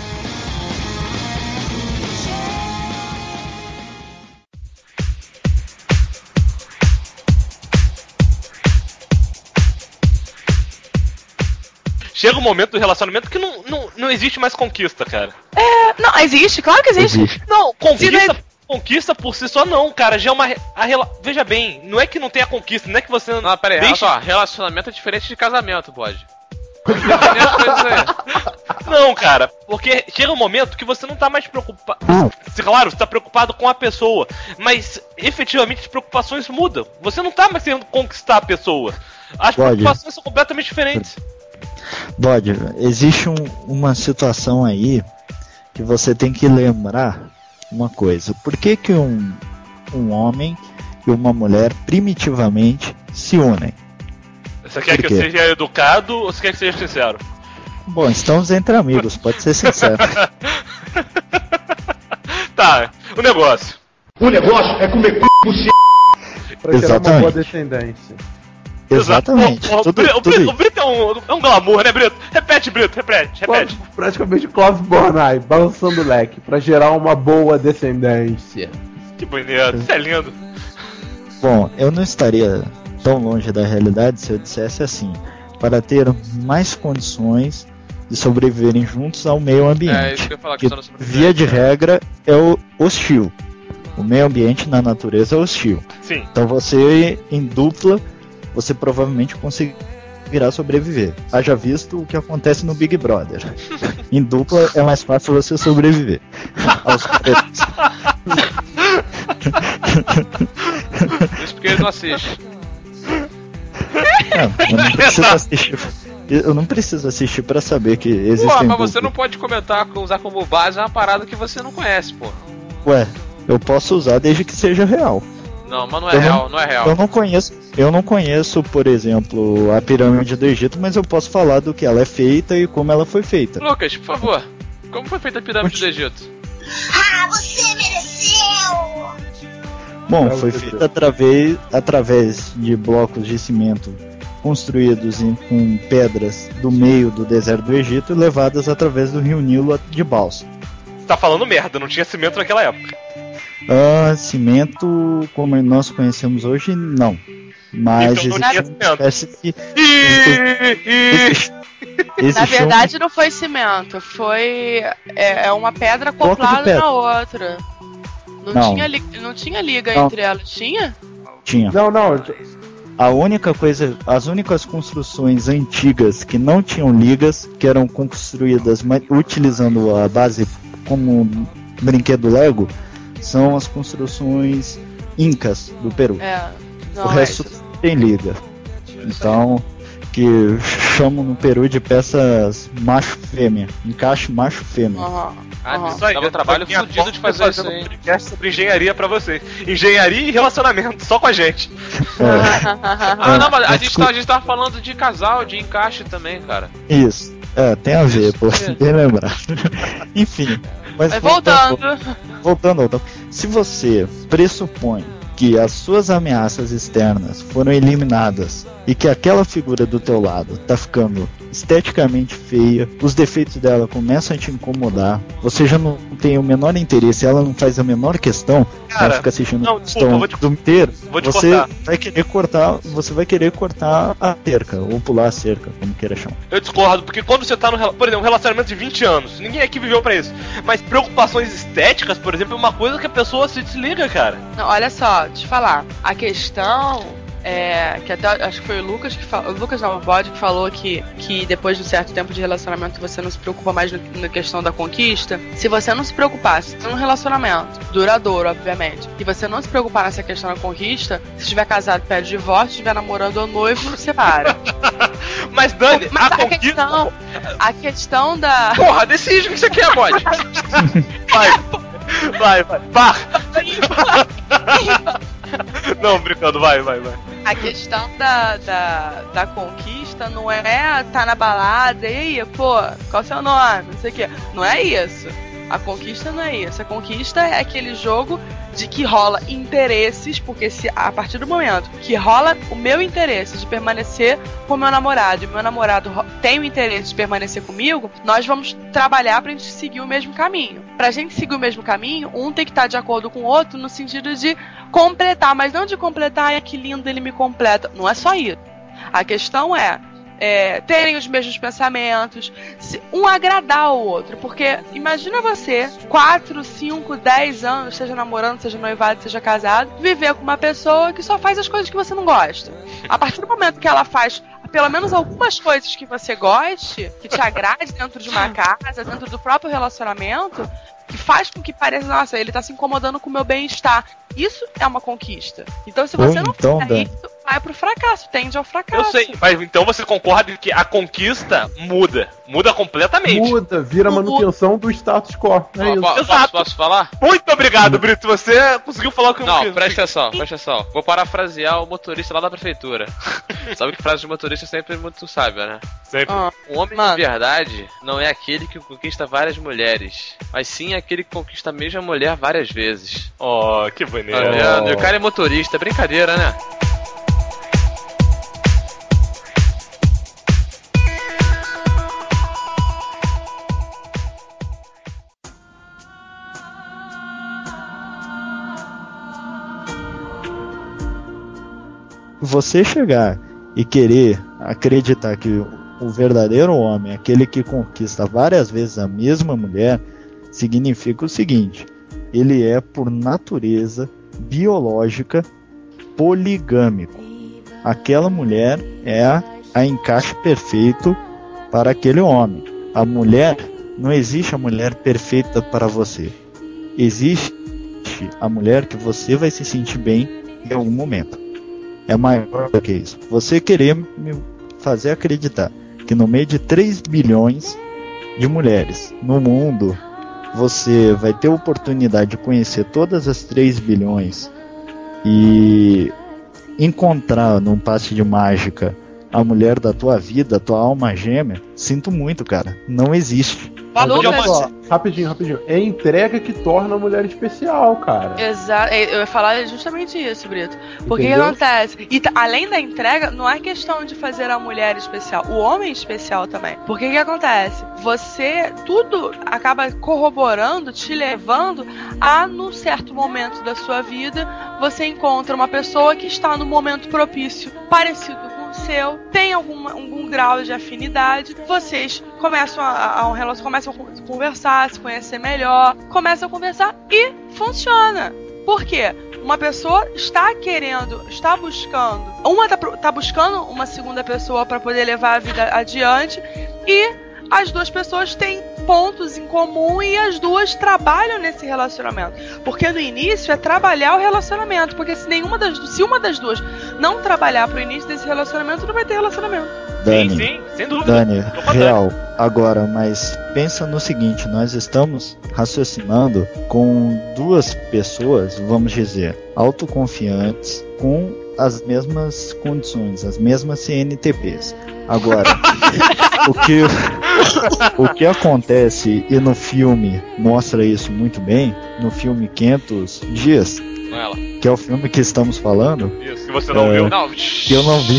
Chega um momento do relacionamento que não existe mais conquista, cara. Não, existe, claro que existe. Não, conquista por si só não, cara. Já é uma... Veja bem, não é que não tenha conquista, não é que você... Não, peraí, deixa... relacionamento é diferente de casamento, pode. Não, cara, porque chega um momento que você não tá mais preocupado. Claro, você tá preocupado com a pessoa, mas efetivamente as preocupações mudam. Você não tá mais querendo conquistar a pessoa. As preocupações são completamente diferentes. Bode, existe uma situação aí que você tem que lembrar uma coisa. Por que um homem e uma mulher primitivamente se unem? Você quer que eu seja educado ou você quer que seja sincero? Bom, estamos entre amigos, pode ser sincero. Tá, o negócio. O negócio é comer c*** pra gerar uma boa descendência. Exatamente. O Brito é um glamour, né, Brito? Repete, Brito, repete. Praticamente Clóvis Bornai, balançando o leque, pra gerar uma boa descendência. Que bonito, isso é lindo. Bom, eu não estaria tão longe da realidade se eu dissesse assim: para ter mais condições de sobreviverem juntos ao meio ambiente. Isso que eu ia falar, que via de regra é hostil. O meio ambiente na natureza é hostil. Sim. Então você, em dupla, você provavelmente conseguirá sobreviver. Haja visto o que acontece no Big Brother. Em dupla é mais fácil você sobreviver aos pretos. Isso porque ele não assiste. Eu não preciso assistir pra saber que existem. Pô, mas você não pode comentar, usar como base uma parada que você não conhece, pô. Ué, eu posso usar desde que seja real. Não, mas não é real, não é real. Eu não conheço, por exemplo, a pirâmide do Egito, mas eu posso falar do que ela é feita e como ela foi feita. Lucas, por favor, como foi feita a pirâmide do Egito? Ah, você mereceu! Bom, foi feita através de blocos de cimento construídos com pedras do meio do deserto do Egito e levadas através do rio Nilo de balsa. Você tá falando merda, não tinha cimento naquela época. Cimento como nós conhecemos hoje, não. Mas então não existe uma espécie que... Na verdade não foi cimento, foi uma pedra acoplada na outra. Não tinha liga entre elas, tinha? Tinha. Não. As únicas construções antigas que não tinham ligas, que eram construídas utilizando a base como brinquedo Lego, são as construções incas do Peru. O resto tem liga. Então, que chamo no Peru de peças macho-fêmea. Encaixe macho-fêmea. Isso aí, dá um trabalho fodido de fazer isso aí. Um podcast sobre engenharia pra vocês. Engenharia e relacionamento, só com a gente. Não, mas a gente tava falando de casal, de encaixe também, cara. Isso. Tem a ver, pô, bem lembrado. Enfim. Mas voltando. Se você pressupõe que as suas ameaças externas foram eliminadas e que aquela figura do teu lado tá ficando esteticamente feia, os defeitos dela começam a te incomodar, você já não tem o menor interesse, ela não faz a menor questão, cara, ela fica assistindo o questão do inteiro, você vai querer cortar a cerca, ou pular a cerca, como queira chamar. Eu discordo, porque quando você tá por exemplo, um relacionamento de 20 anos, ninguém aqui viveu pra isso, mas preocupações estéticas, por exemplo, é uma coisa que a pessoa se desliga, cara. Não, olha só, deixa eu falar, a questão que até acho que foi o Lucas o Bode que falou que depois de um certo tempo de relacionamento você não se preocupa mais na questão da conquista. Se você não se preocupar, se tem um relacionamento duradouro, obviamente, e você não se preocupar nessa questão da conquista, se estiver casado, pede divórcio, se estiver namorando ou noivo, separa. Mas Dani, a questão da... Porra, decide o que você quer, Bode. Vai. Não, brincando, vai. A questão da conquista não é tá na balada, e aí, pô, qual é o seu nome? Não sei o quê. Não é isso. A conquista não é isso. A conquista é aquele jogo de que rola interesses, porque se a partir do momento que rola o meu interesse de permanecer com o meu namorado e o meu namorado tem o interesse de permanecer comigo, nós vamos trabalhar pra gente seguir o mesmo caminho. Pra gente seguir o mesmo caminho, um tem que estar de acordo com o outro no sentido de completar, mas não de completar, que lindo, ele me completa. Não é só isso. A questão é terem os mesmos pensamentos, um agradar o outro, porque imagina você 4, 5, 10 anos, seja namorando, seja noivado, seja casado, viver com uma pessoa que só faz as coisas que você não gosta. A partir do momento que ela faz pelo menos algumas coisas que você goste, que te agrade dentro de uma casa, dentro do próprio relacionamento, que faz com que pareça, nossa, ele tá se incomodando com o meu bem-estar. Isso é uma conquista. Então, se você não fizer isso, vai pro fracasso, tende ao fracasso. Eu sei, mas então você concorda que a conquista muda completamente. Muda, vira manutenção do status quo. Posso falar? Muito obrigado, Brito, você conseguiu falar o que eu não quis. Presta atenção. Vou parafrasear o motorista lá da prefeitura. Sabe que frase de motorista sempre muito sábia, né? Sempre. Um homem de verdade não é aquele que conquista várias mulheres, mas sim aquele que conquista a mesma mulher várias vezes. Oh, que bonito. Tá vendo? O cara é motorista, brincadeira, né? Você chegar e querer acreditar que o verdadeiro homem, aquele que conquista várias vezes a mesma mulher, significa o seguinte: ele é, por natureza biológica, poligâmico. Aquela mulher é a encaixe perfeito para aquele homem. A mulher, não existe a mulher perfeita para você. Existe a mulher que você vai se sentir bem em algum momento. É maior do que isso. Você querer me fazer acreditar que no meio de 3 bilhões de mulheres no mundo, você vai ter a oportunidade de conhecer todas as 3 bilhões e encontrar num passe de mágica a mulher da tua vida, a tua alma gêmea, sinto muito, cara. Não existe. Rapidinho. É a entrega que torna a mulher especial, cara. Exato. Eu ia falar justamente isso, Brito. Porque o que acontece? E além da entrega, não é questão de fazer a mulher especial, o homem especial também. Porque o que acontece? Tudo acaba corroborando, te levando a, num certo momento da sua vida, você encontra uma pessoa que está no momento propício, parecido com o seu, tem algum grau de afinidade, vocês começam começam a conversar, se conhecer melhor, começam a conversar e funciona. Por quê? Uma pessoa está buscando uma segunda pessoa para poder levar a vida adiante, e as duas pessoas têm pontos em comum e as duas trabalham nesse relacionamento. Porque no início é trabalhar o relacionamento, porque se uma das duas não trabalhar pro início desse relacionamento, não vai ter relacionamento. Dani, sim, sem dúvida. Dani, real. Agora, mas pensa no seguinte, nós estamos raciocinando com duas pessoas, vamos dizer, autoconfiantes, com as mesmas condições, as mesmas CNTPs. Agora, o que acontece, e no filme mostra isso muito bem, no filme 500 Dias, que é o filme que estamos falando. Isso, que você não viu? Não. Que eu não vi.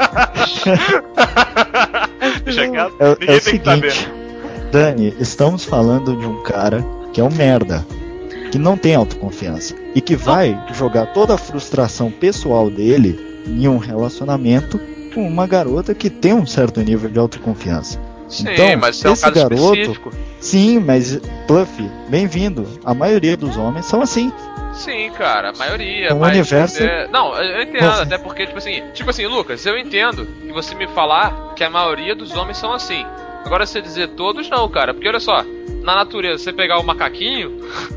Deixa quieto. É Ninguém o tem que saber. seguinte, Dani, estamos falando de um cara que é um merda, que não tem autoconfiança e que vai jogar toda a frustração pessoal dele em um relacionamento com uma garota que tem um certo nível de autoconfiança. Sim, então, mas é um esse caso garoto, específico. sim, mas Pluff, bem-vindo. A maioria dos homens são assim. Sim, cara, a maioria. O mas universo... Não, eu entendo, até porque, tipo assim, Lucas, eu entendo que você me falar que a maioria dos homens são assim. Agora você dizer todos não, cara, porque olha só, na natureza, você pegar o macaquinho,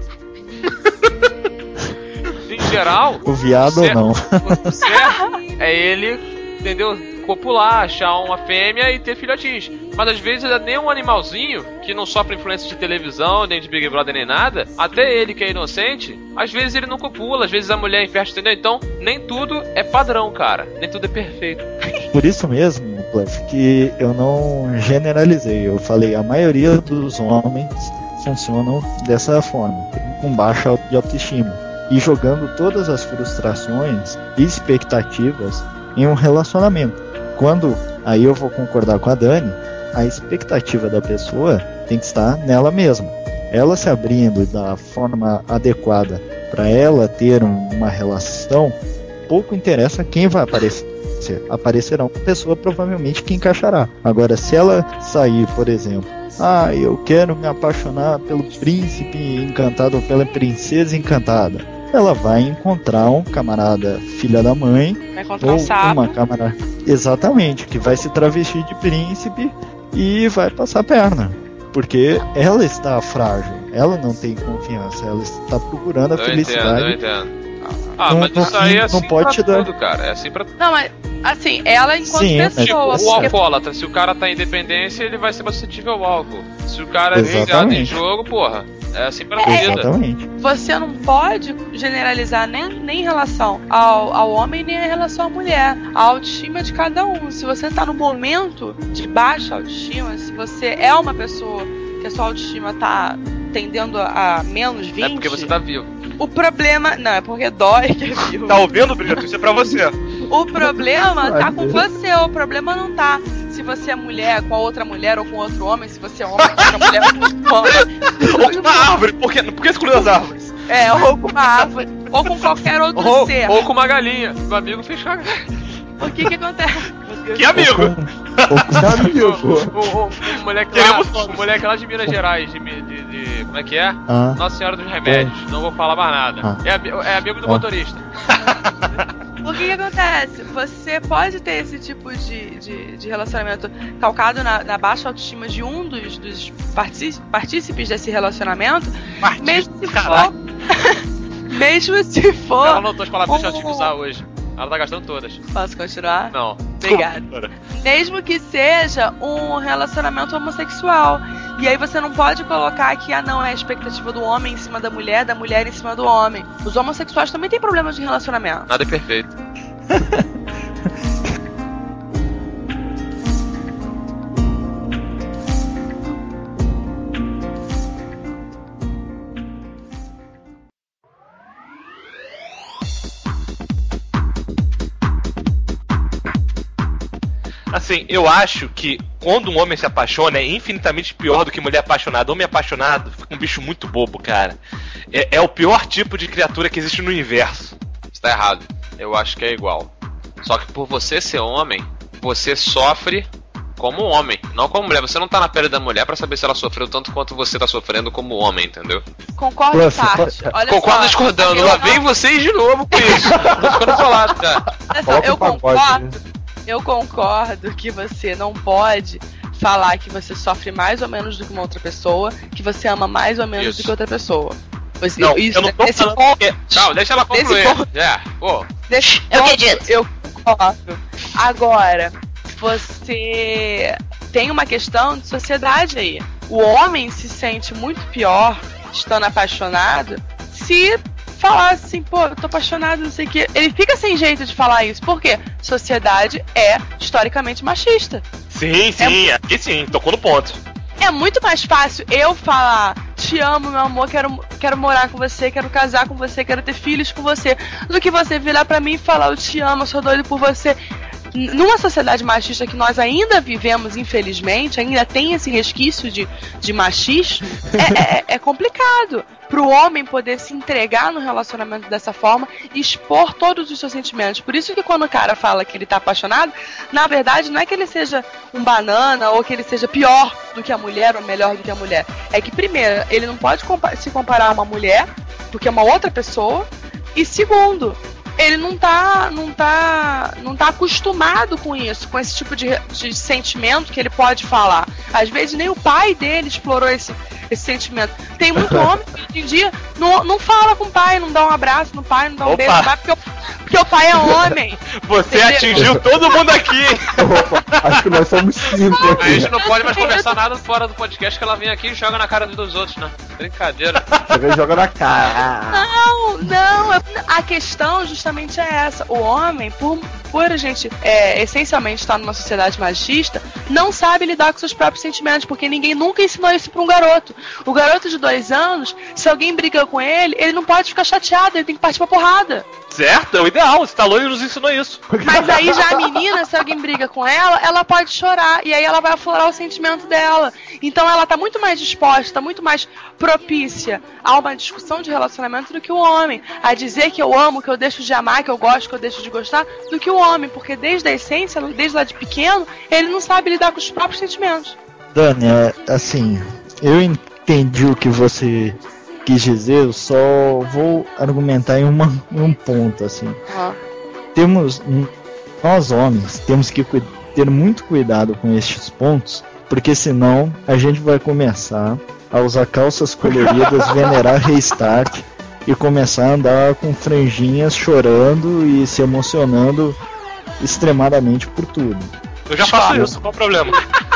em geral, o viado ou não? O certo é ele, entendeu? Copular, achar uma fêmea e ter filhotinhos. Mas às vezes nem um animalzinho que não sofre influência de televisão, nem de Big Brother, nem nada, até ele que é inocente, às vezes ele não copula, às vezes a mulher é infértil, entendeu? Então, nem tudo é padrão, cara. Nem tudo é perfeito. Por isso mesmo, Pluff, que eu não generalizei. Eu falei, a maioria dos homens funcionam dessa forma, com baixa de autoestima. E jogando todas as frustrações e expectativas em um relacionamento. Quando, aí eu vou concordar com a Dani, a expectativa da pessoa tem que estar nela mesma. Ela se abrindo da forma adequada para ela ter uma relação, pouco interessa quem vai aparecer. Aparecerá uma pessoa provavelmente que encaixará. Agora, se ela sair, por exemplo, eu quero me apaixonar pelo príncipe encantado ou pela princesa encantada, ela vai encontrar um camarada filha da mãe, vai encontrar um sapo. Uma camarada, exatamente, que vai se travestir de príncipe e vai passar a perna, porque ela está frágil, ela não tem confiança, ela está procurando a felicidade. Eu entendo. Mas isso aí é assim não pode te dar tudo, cara. É assim pra... Não, mas assim, ela enquanto pessoa. Tipo, o alcoólatra, se o cara tá em dependência, ele vai ser mais suscetível ao álcool. Se o cara é vingado em jogo, porra, é assim pra vida. Exatamente. Você não pode generalizar nem em relação ao homem, nem em relação à mulher. A autoestima de cada um. Se você tá no momento de baixa autoestima, se você é uma pessoa que a sua autoestima tá tendendo a menos 20... É porque você tá vivo. O problema... Não, é porque dói que é vivo. Tá ouvindo, Brilhante? Isso é pra você. O problema tá com você, o problema não tá se você é mulher com a outra mulher ou com outro homem, se você é homem com outra mulher ou com outro homem. Ou com uma árvore, por que excluir as árvores? Ou com uma árvore, ou com qualquer outro ser. Ou com uma galinha. Meu amigo fez cagar. O que acontece? Que amigo? O moleque lá de Minas Gerais, como é que é? Nossa Senhora dos Remédios. Não vou falar mais nada. É amigo do motorista. O que acontece? Você pode ter esse tipo de relacionamento calcado na baixa autoestima de um dos partícipes desse relacionamento, mesmo se for. Ela anotou as palavras que eu tive que usar hoje. Ela tá gastando todas. Posso continuar? Não. Obrigada. Mesmo que seja um relacionamento homossexual. E aí você não pode colocar que não é a expectativa do homem em cima da mulher em cima do homem. Os homossexuais também têm problemas de relacionamento. Nada é perfeito. Assim, eu acho que quando um homem se apaixona é infinitamente pior do que mulher apaixonada. Homem apaixonado fica um bicho muito bobo, cara. É o pior tipo de criatura que existe no universo. Isso tá errado. Eu acho que é igual. Só que por você ser homem, você sofre como homem, não como mulher. Você não tá na pele da mulher pra saber se ela sofreu tanto quanto você tá sofrendo como homem, entendeu? Concordo, Tati. Concordo discordando. Lá vem vocês de novo com isso. Tô ficando bolado, cara. Eu concordo que você não pode falar que você sofre mais ou menos do que uma outra pessoa, que você ama mais ou menos do que outra pessoa. Não, eu não tô falando que... Calma, deixa ela concluir. Eu acredito. Eu concordo. Agora, você tem uma questão de sociedade aí. O homem se sente muito pior estando apaixonado se falar assim, pô, eu tô apaixonado, não sei o que. Ele fica sem jeito de falar isso. Por quê? Sociedade é historicamente machista. Sim, aqui sim, tocou no ponto. É muito mais fácil eu falar, te amo, meu amor, quero morar com você, quero casar com você, quero ter filhos com você, do que você virar pra mim e falar, eu te amo, eu sou doido por você. Numa sociedade machista que nós ainda vivemos, infelizmente, ainda tem esse resquício de machismo, é complicado pro homem poder se entregar no relacionamento dessa forma e expor todos os seus sentimentos. Por isso que quando o cara fala que ele tá apaixonado, na verdade não é que ele seja um banana ou que ele seja pior do que a mulher ou melhor do que a mulher. É que, primeiro, ele não pode se comparar a uma mulher, porque é uma outra pessoa, e segundo, ele não tá acostumado com isso, com esse tipo de sentimento que ele pode falar. Às vezes nem o pai dele explorou esse sentimento. Tem muito homem que hoje em dia não fala com o pai, não dá um abraço no pai, não dá um beijo no pai, porque o pai é homem. Você entendeu? Atingiu todo mundo aqui. Acho que nós somos 5 aqui. A gente não pode mais conversar nada fora do podcast, que ela vem aqui e joga na cara dos outros, né? Brincadeira. Chega e joga na cara. Não. A questão justamente é essa. O homem, por a gente essencialmente estar numa sociedade machista, não sabe lidar com seus próprios sentimentos, porque ninguém nunca ensinou isso pra um garoto. O garoto de 2 anos, se alguém briga com ele não pode ficar chateado, ele tem que partir pra porrada. Certo, é o ideal. O Stallone nos ensinou isso. Mas aí já a menina, se alguém briga com ela pode chorar. E aí ela vai aflorar o sentimento dela. Então ela tá muito mais disposta, muito mais propícia a uma discussão de relacionamento do que o homem. A dizer que eu amo, que eu deixo de amar, que eu gosto, que eu deixo de gostar, do que o homem. Porque desde a essência, desde lá de pequeno, ele não sabe lidar com os próprios sentimentos. Dani, assim, eu entendi o que você quis dizer, eu só vou argumentar em um ponto, assim. Nós homens temos que ter muito cuidado com estes pontos, porque senão a gente vai começar a usar calças coloridas, venerar Restart e começar a andar com franjinhas chorando e se emocionando extremadamente por tudo. Eu já faço isso, qual o problema?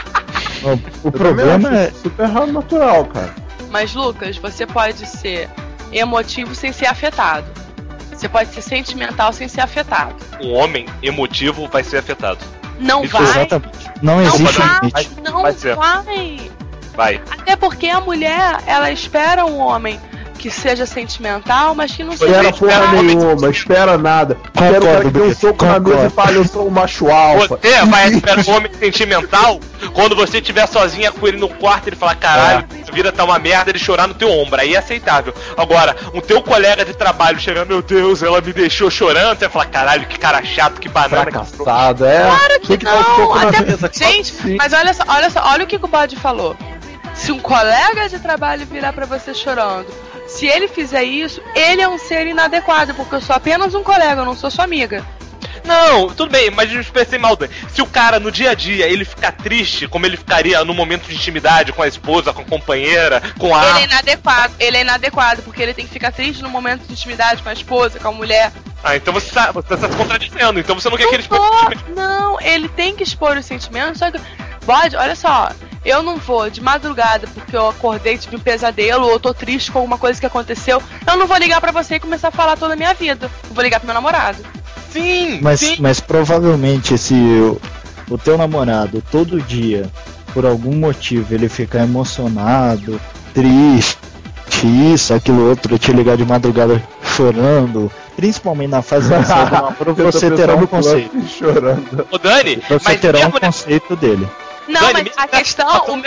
O problema é super natural, cara. Mas, Lucas, você pode ser emotivo sem ser afetado. Você pode ser sentimental sem ser afetado. Um homem emotivo vai ser afetado. Não vai. Exatamente. Não existe limite. Não vai. Vai. Até porque a mulher, ela espera um homem que seja sentimental, mas que não seja... Espera porra nenhuma, espera nada. Espera o cara que dê um soco na mesa e fale, eu sou um macho alfa. Você vai esperar um homem sentimental quando você estiver sozinha com ele no quarto e ele falar, caralho, a vida tá uma merda, ele chorar no teu ombro, aí é aceitável. Agora, um teu colega de trabalho chegar, meu Deus, ela me deixou chorando, você vai falar, caralho, que cara chato, que banana. Fracassado, Claro que não. Gente, mas olha só, olha o que o Bode falou. Se um colega de trabalho virar pra você chorando, se ele fizer isso, ele é um ser inadequado, porque eu sou apenas um colega, eu não sou sua amiga. Não, tudo bem, mas eu pensei mal, Dani. Se o cara no dia a dia ele ficar triste, como ele ficaria no momento de intimidade com a esposa, com a companheira, com a... Ele é inadequado, porque ele tem que ficar triste no momento de intimidade com a esposa, com a mulher. Ah, então você tá se contradizendo, então você não quer que ele expor os sentimentos. Não, ele tem que expor os sentimentos, só que... Bode, olha só, eu não vou de madrugada porque eu acordei, tive um pesadelo, ou tô triste com alguma coisa que aconteceu, eu não vou ligar pra você e começar a falar toda a minha vida. Eu vou ligar pro meu namorado. Sim, mas provavelmente se o teu namorado todo dia, por algum motivo, ele ficar emocionado, triste, isso, aquilo outro, te ligar de madrugada chorando, principalmente na fase da você terá um conceito. Ô Dani, você terá um conceito dele. Não, Dani, mas a questão, o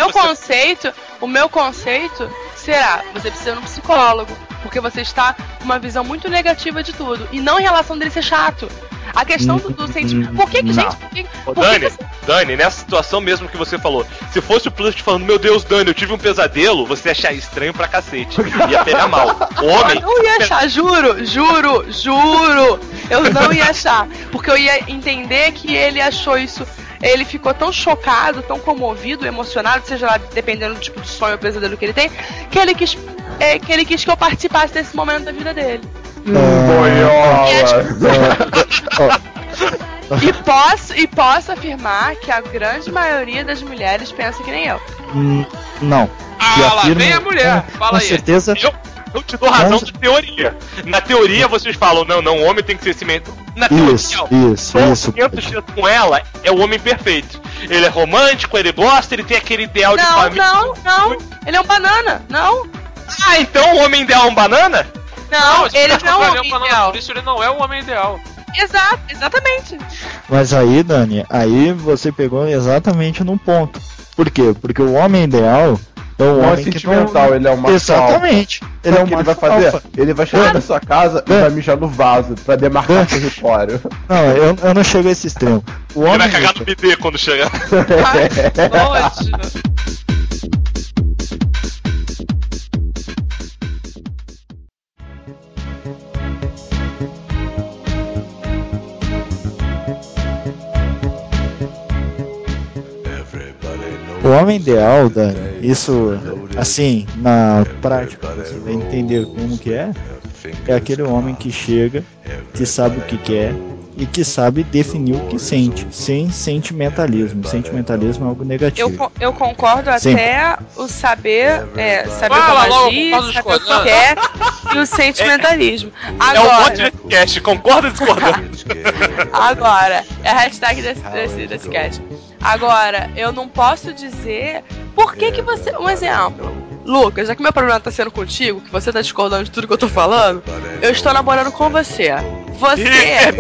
meu conceito será, você precisa de um psicólogo, porque você está com uma visão muito negativa de tudo, e não em relação dele ser chato. A questão do sentimento. Por que, gente? Dani, nessa situação mesmo que você falou, se fosse o Plush falando, meu Deus, Dani, eu tive um pesadelo, você ia achar estranho pra cacete. Ia pegar mal. O homem. Eu não ia achar, juro. Eu não ia achar. Porque eu ia entender que ele achou isso ele ficou tão chocado, tão comovido, emocionado, seja lá, dependendo do tipo de sonho ou pesadelo que ele tem, que ele quis que eu participasse desse momento da vida dele. E posso afirmar que a grande maioria das mulheres pensa que nem eu. Não. Lá vem a mulher. Fala com aí. Certeza. Eu te dou razão na teoria. Na teoria vocês falam, não, o homem tem que ser cimento. Na teoria, isso. 500 com ela é o homem perfeito. Ele é romântico, ele gosta, ele tem aquele ideal de família. Não. Ele é um banana. Não. Ah, então o homem ideal é um banana? Não, ele não é um homem ideal. Por isso ele não é um homem ideal. Exatamente. Mas aí, Dani, você pegou exatamente no ponto. Por quê? Porque o homem ideal é o homem sentimental, ele é uma exatamente. Ele é o que ele vai fazer? Ele vai chegar na sua casa e vai mijar no vaso pra demarcar território. Não, eu não chego a esse extremo. Ele vai cagar no bidê quando chegar. O homem ideal, Dani, isso, assim, na prática, você vai entender como que é aquele homem que chega, que sabe o que quer e que sabe definir o que sente, sem sentimentalismo. Sentimentalismo é algo negativo. Eu concordo até o saber agir, saber o que quer e o sentimentalismo. Agora, é um monte de cast, concorda ou discorda? Agora, é a hashtag desse cast. Agora, eu não posso dizer por que você... Um exemplo. Lucas, já que meu problema tá sendo contigo, que você tá discordando de tudo que eu tô falando, eu estou namorando com você. Você...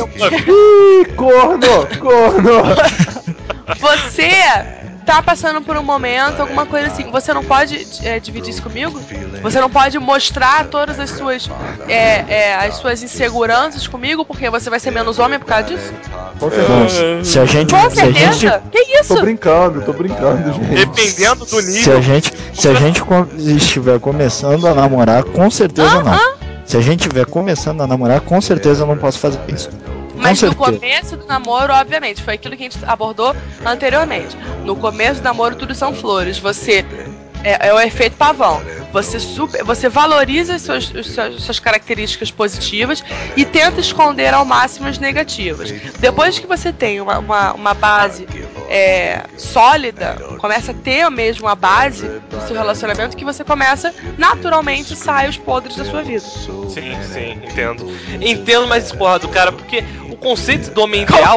Corno! Você tá passando por um momento, alguma coisa assim, você não pode dividir isso comigo? Você não pode mostrar todas as suas inseguranças comigo, porque você vai ser menos homem por causa disso? Com certeza. Se a gente, que isso? Tô brincando, gente. Dependendo do nível. Se a gente estiver começando a namorar, com certeza não. Se a gente estiver começando a namorar, com certeza eu não posso fazer isso. Mas no começo do namoro, obviamente, foi aquilo que a gente abordou anteriormente. No começo do namoro, tudo são flores. Você é o efeito pavão. Você valoriza as suas características positivas e tenta esconder ao máximo as negativas. Depois que você tem uma base sólida, começa a ter mesmo a base do seu relacionamento, que você começa naturalmente sair os podres da sua vida. Sim, entendo. Entendo, mas discordo, cara, porque o conceito do homem ideal...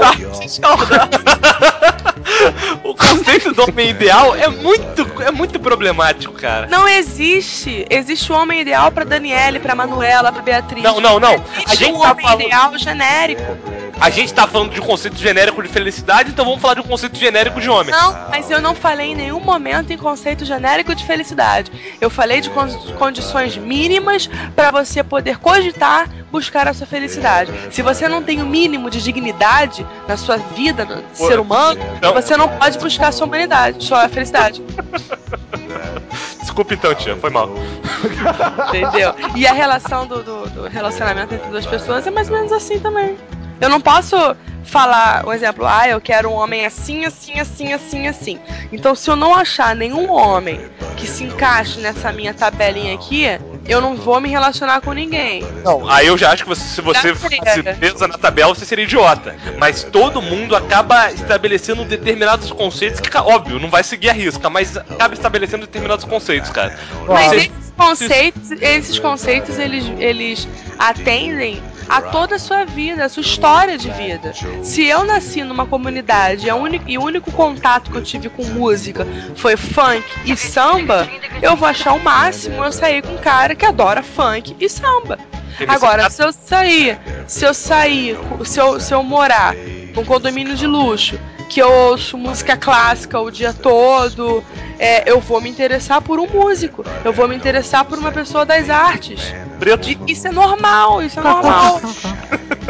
O conceito do homem ideal é muito problemático, cara. Não existe. Existe o homem ideal pra Daniele, pra Manuela, pra Beatriz. Não. A gente homem ideal genérico. A gente tá falando de um conceito genérico de felicidade, então vamos falar de um conceito genérico de homem. Não, mas eu não falei em nenhum momento em conceito genérico de felicidade. Eu falei de condições mínimas pra você poder cogitar buscar a sua felicidade. Se você não tem o mínimo de dignidade na sua vida, no ser humano, você não pode buscar a sua humanidade, sua felicidade. Desculpa então, tia, foi mal. Entendeu? E a relação do relacionamento entre duas pessoas é mais ou menos assim também. Eu não posso falar, um exemplo, eu quero um homem assim. Então, se eu não achar nenhum homem que se encaixe nessa minha tabelinha aqui, eu não vou me relacionar com ninguém. Não, aí eu já acho que se você fosse presa na tabela, você seria idiota. Mas todo mundo acaba estabelecendo determinados conceitos que, óbvio, não vai seguir a risca, mas acaba estabelecendo determinados conceitos, cara. Mas esses conceitos, eles atendem a toda a sua vida, a sua história de vida. Se eu nasci numa comunidade e o único contato que eu tive com música foi funk e samba, eu vou achar o máximo eu sair com um cara que adora funk e samba. Agora, se eu morar num condomínio de luxo, que eu ouço música clássica o dia todo, eu vou me interessar por um músico, eu vou me interessar por uma pessoa das artes. Isso é normal,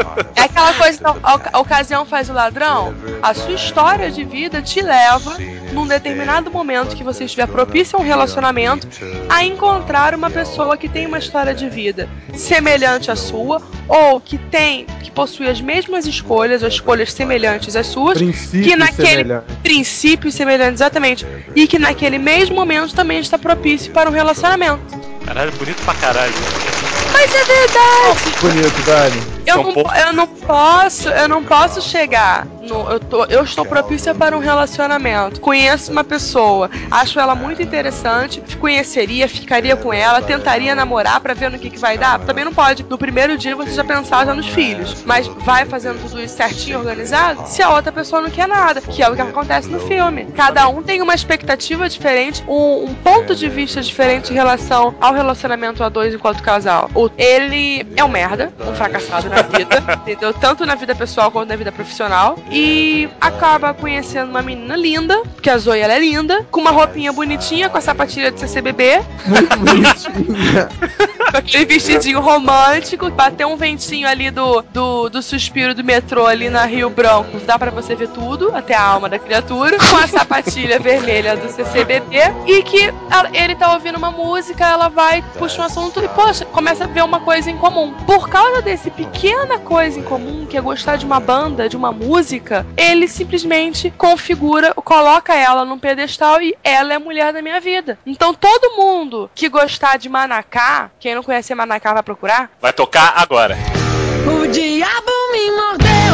É aquela coisa, a ocasião faz o ladrão. A sua história de vida te leva num determinado momento que você estiver propício a um relacionamento, a encontrar uma pessoa que tem uma história de vida semelhante à sua, ou que possui as mesmas escolhas, ou escolhas semelhantes às suas, princípios semelhantes, exatamente, e que naquele mesmo momento também está propício para um relacionamento. Caralho, bonito pra caralho. Mas é verdade. Bonito, Dani. Eu não posso chegar eu estou propícia para um relacionamento. Conheço uma pessoa, acho ela muito interessante, conheceria, ficaria com ela, tentaria namorar pra ver no que vai dar. Também não pode, no primeiro dia você já pensar nos filhos, mas vai fazendo tudo isso certinho, organizado, se a outra pessoa não quer nada, que é o que acontece no filme. Cada um tem uma expectativa diferente, um ponto de vista diferente em relação ao relacionamento a dois enquanto casal. Ele é um merda, um fracassado na vida, entendeu? Tanto na vida pessoal quanto na vida profissional. E acaba conhecendo uma menina linda, porque a Zoe ela é linda, com uma roupinha bonitinha, com a sapatilha de CCBB. Muito bonitinha. Com aquele vestidinho romântico, bater um ventinho ali do suspiro do metrô ali na Rio Branco. Dá pra você ver tudo, até a alma da criatura. Com a sapatilha vermelha do CCBB. E que ele tá ouvindo uma música, ela vai, puxa um assunto e, poxa, começa a ver uma coisa em comum. Por causa desse pequena coisa em comum, que é gostar de uma banda, de uma música, ele simplesmente coloca ela num pedestal e ela é a mulher da minha vida. Então todo mundo que gostar de Manacá, quem não conhece Manacá vai procurar, vai tocar agora. O diabo me mordeu.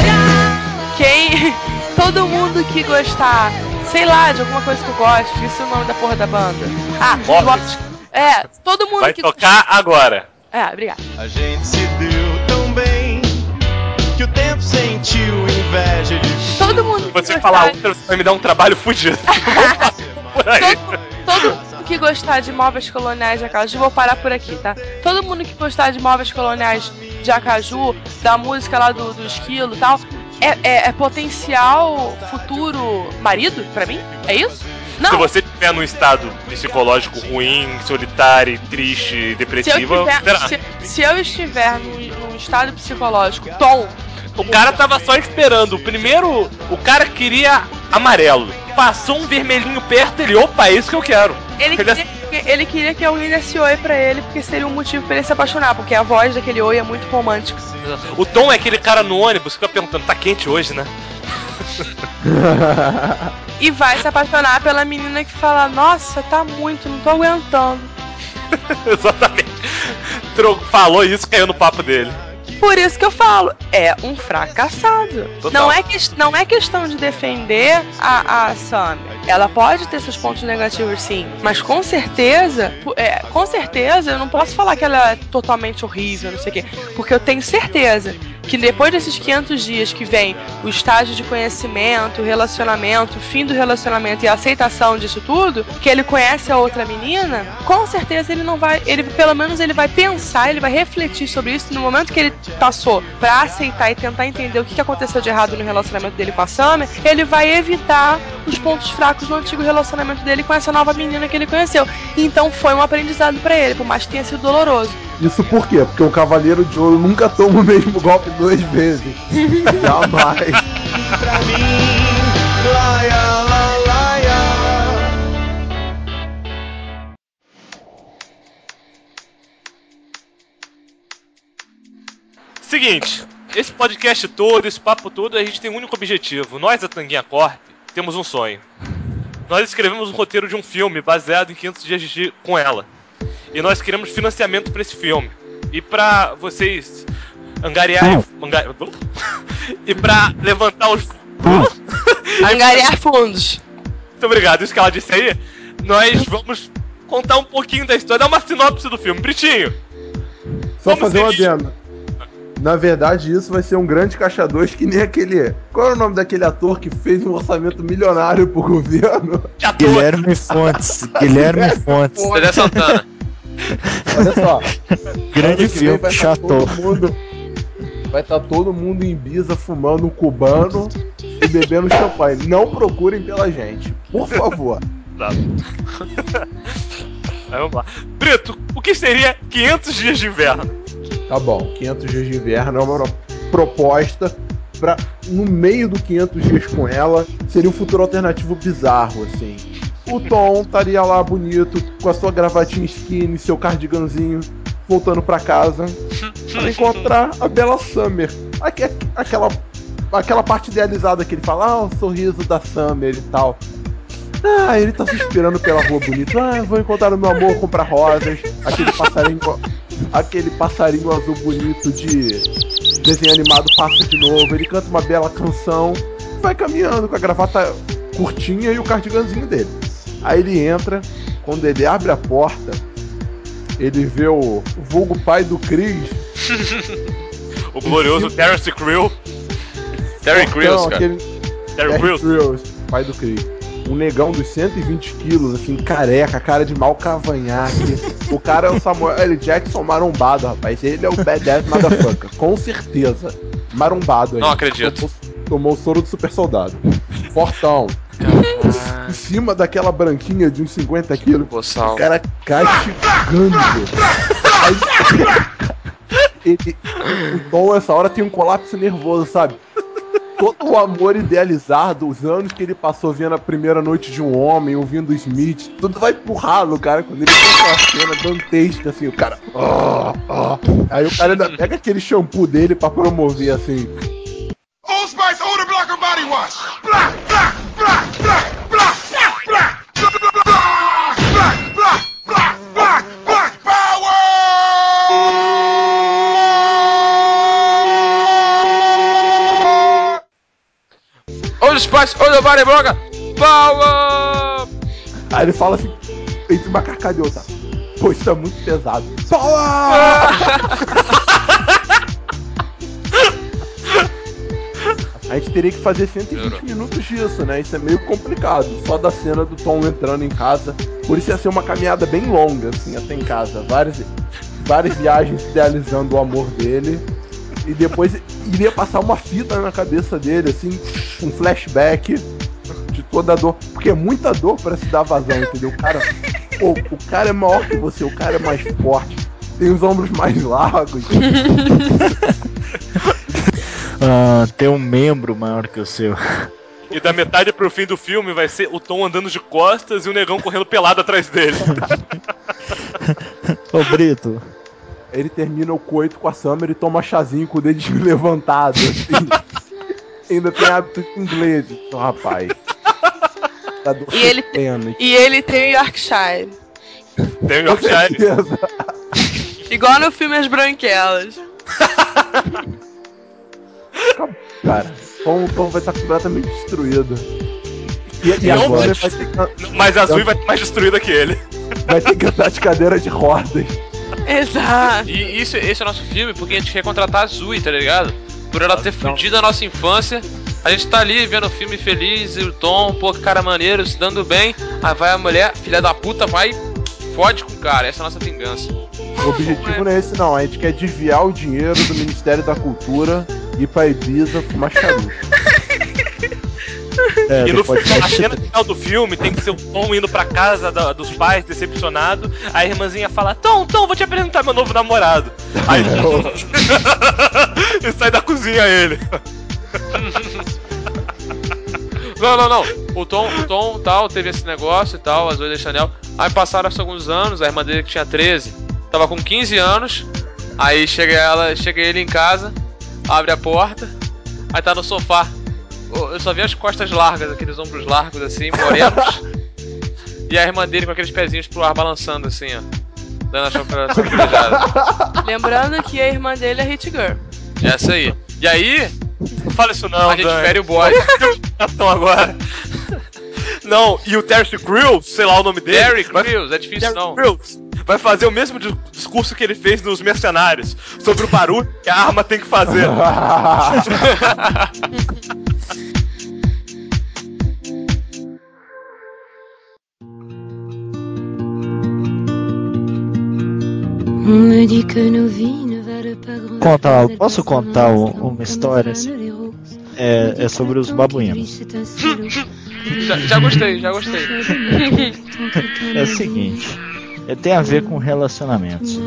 Todo mundo que gostar, sei lá, de alguma coisa que eu gosto, esqueci o nome da porra da banda. Todo mundo vai que tocar agora. Obrigado. A gente se deu tão bem que o tempo sentiu inveja de todo mundo. Se você falar outra, você vai me dar um trabalho fudido. Todo mundo que gostar de móveis coloniais de Acaju, vou parar por aqui, tá? Todo mundo que gostar de móveis coloniais de Acaju, da música lá do Esquilo e tal, é potencial futuro marido pra mim? É isso? Não. Se você estiver num estado psicológico ruim, solitário, triste, depressivo, se eu estiver num estado psicológico tom. O cara tava só esperando. Primeiro, o cara queria amarelo. Passou um vermelhinho perto, opa, é isso que eu quero. Ele queria que alguém desse oi pra ele, porque seria um motivo pra ele se apaixonar, porque a voz daquele oi é muito romântica. O Tom é aquele cara no ônibus que fica perguntando, tá quente hoje, né? E vai se apaixonar pela menina que fala, nossa, tá muito, não tô aguentando. Exatamente. Falou isso, caiu no papo dele. Por isso que eu falo, é um fracassado. Total. Não é questão de defender a Sam. Ela pode ter seus pontos negativos, sim. Mas com certeza, eu não posso falar que ela é totalmente horrível, não sei o quê. Porque eu tenho certeza que depois desses 500 dias que vem o estágio de conhecimento, relacionamento, fim do relacionamento e a aceitação disso tudo, que ele conhece a outra menina, com certeza pelo menos ele vai pensar, ele vai refletir sobre isso no momento que ele passou pra aceitar e tentar entender o que aconteceu de errado no relacionamento dele com a Summer, ele vai evitar os pontos fracos do antigo relacionamento dele com essa nova menina que ele conheceu. Então foi um aprendizado pra ele, por mais que tenha sido doloroso. Isso por quê? Porque o Cavaleiro de Ouro nunca toma o mesmo golpe 2 vezes. Jamais. pra mim, laia, laia. Seguinte, esse podcast todo, esse papo todo, a gente tem um único objetivo. Nós, da Tanguinha Corp, temos um sonho. Nós escrevemos um roteiro de um filme baseado em 500 dias de com ela. E nós queremos financiamento pra esse filme. E pra vocês e pra levantar os... Angariar fundos. Muito obrigado, isso que ela disse aí. Nós vamos contar um pouquinho da história, dar uma sinopse do filme. Britinho, só fazer uma adendo. Na verdade, isso vai ser um grande caixa 2, que nem aquele... Qual é o nome daquele ator que fez um orçamento milionário pro governo? Guilherme Fontes. Guilherme Fontes. Dedé Santana. Olha só. Grande filme, chato. Vai estar todo mundo em Ibiza fumando um cubano e bebendo champanhe. Não procurem pela gente, por favor. Tá. Vamos lá. Brito, o que seria 500 dias de inverno? Tá bom, 500 dias de inverno é uma proposta no meio do 500 dias com ela, seria um futuro alternativo bizarro, assim. O Tom estaria lá bonito, com a sua gravatinha skinny, seu cardiganzinho, voltando pra casa, pra encontrar a bela Summer. Aquela parte idealizada que ele fala, o sorriso da Summer e tal. Ele tá suspirando pela rua bonito. Vou encontrar o meu amor, comprar rosas. Aquele passarinho azul bonito de desenho animado passa de novo. Ele canta uma bela canção, vai caminhando com a gravata curtinha e o cardiganzinho dele. Aí ele entra, quando ele abre a porta, ele vê o vulgo pai do Chris. O glorioso Terence Crews. Terry Crews, cara. Terry Crews, pai do Chris. Um negão dos 120 quilos, assim, careca, cara de mau cavanhaque. O cara é o Samuel L. Jackson marombado, rapaz. Ele é o badass motherfucker, com certeza. Marombado aí. Não acredito. Tomou o soro do super soldado. Fortão. Em cima daquela branquinha de uns 50 quilos. O cara castigando. O Tom, essa hora, tem um colapso nervoso, sabe? Todo o amor idealizado, os anos que ele passou vendo a primeira noite de um homem, ouvindo o Smith, tudo vai pro ralo, cara, quando ele tem aquela cena dantesca, assim, o cara... Aí o cara ainda pega aquele shampoo dele pra promover, assim... Old Spice Odor Blocker Body Wash! Black, black, black, black, black, black, black, black, black, black, black, black, power! Old Spice, Old Body Blocker, power! Aí ele fala assim, entre uma carcada e outra, pô, isso tá muito pesado. Power! A gente teria que fazer 120 minutos disso, né? Isso é meio complicado. Só da cena do Tom entrando em casa. Por isso ia ser uma caminhada bem longa, assim, até em casa. Várias viagens idealizando o amor dele. E depois iria passar uma fita na cabeça dele, assim, um flashback de toda a dor. Porque é muita dor pra se dar vazão, entendeu? O cara é maior que você, o cara é mais forte. Tem os ombros mais largos. Tem um membro maior que o seu. E da metade pro fim do filme vai ser o Tom andando de costas e o negão correndo pelado atrás dele. Ô Brito. Ele termina o coito com a Summer e toma chazinho com o dedinho levantado, assim. Ainda tem hábito inglês, rapaz. E ele tem o Yorkshire. Tem o Yorkshire? Igual no filme As Branquelas. Cara, o Tom vai estar completamente destruído. E não, agora vai ter que... Mas a Azul vai estar mais destruída que ele. Vai ter que andar de cadeira de rodas. Exato. E esse é o nosso filme porque a gente quer contratar a Azul, tá ligado? Por ela ter fudido a nossa infância. A gente tá ali vendo o filme feliz e o Tom, pô, cara maneiro, se dando bem. Aí vai a mulher, filha da puta, vai e fode com o cara. Essa é a nossa vingança. O objetivo não é esse não, a gente quer desviar o dinheiro do Ministério da Cultura e ir pra Ibiza fumar charuto. E no a cena final do filme tem que ser o Tom indo pra casa dos pais, decepcionado. Aí a irmãzinha fala, Tom, vou te apresentar meu novo namorado. Aí e sai da cozinha ele. Não. O Tom tal, teve esse negócio e tal, a Zoe da Chanel. Aí passaram-se alguns anos, a irmã dele que tinha 13, tava com 15 anos. Aí chega ele em casa, abre a porta, aí tá no sofá. Eu só vi as costas largas, aqueles ombros largos assim, morenos. E a irmã dele com aqueles pezinhos pro ar balançando assim, ó. Dando a chocalhada. Lembrando que a irmã dele é Hit Girl. Essa aí. E aí, não fala isso não, a gente fere o bode. Agora. Não, e o Terry Crews, sei lá o nome dele. Terry Crews, é difícil não. Crews vai fazer o mesmo discurso que ele fez nos Mercenários, sobre o barulho que a arma tem que fazer. Posso contar uma história assim? É sobre os babuínos. já gostei. É o seguinte, tem a ver com relacionamentos.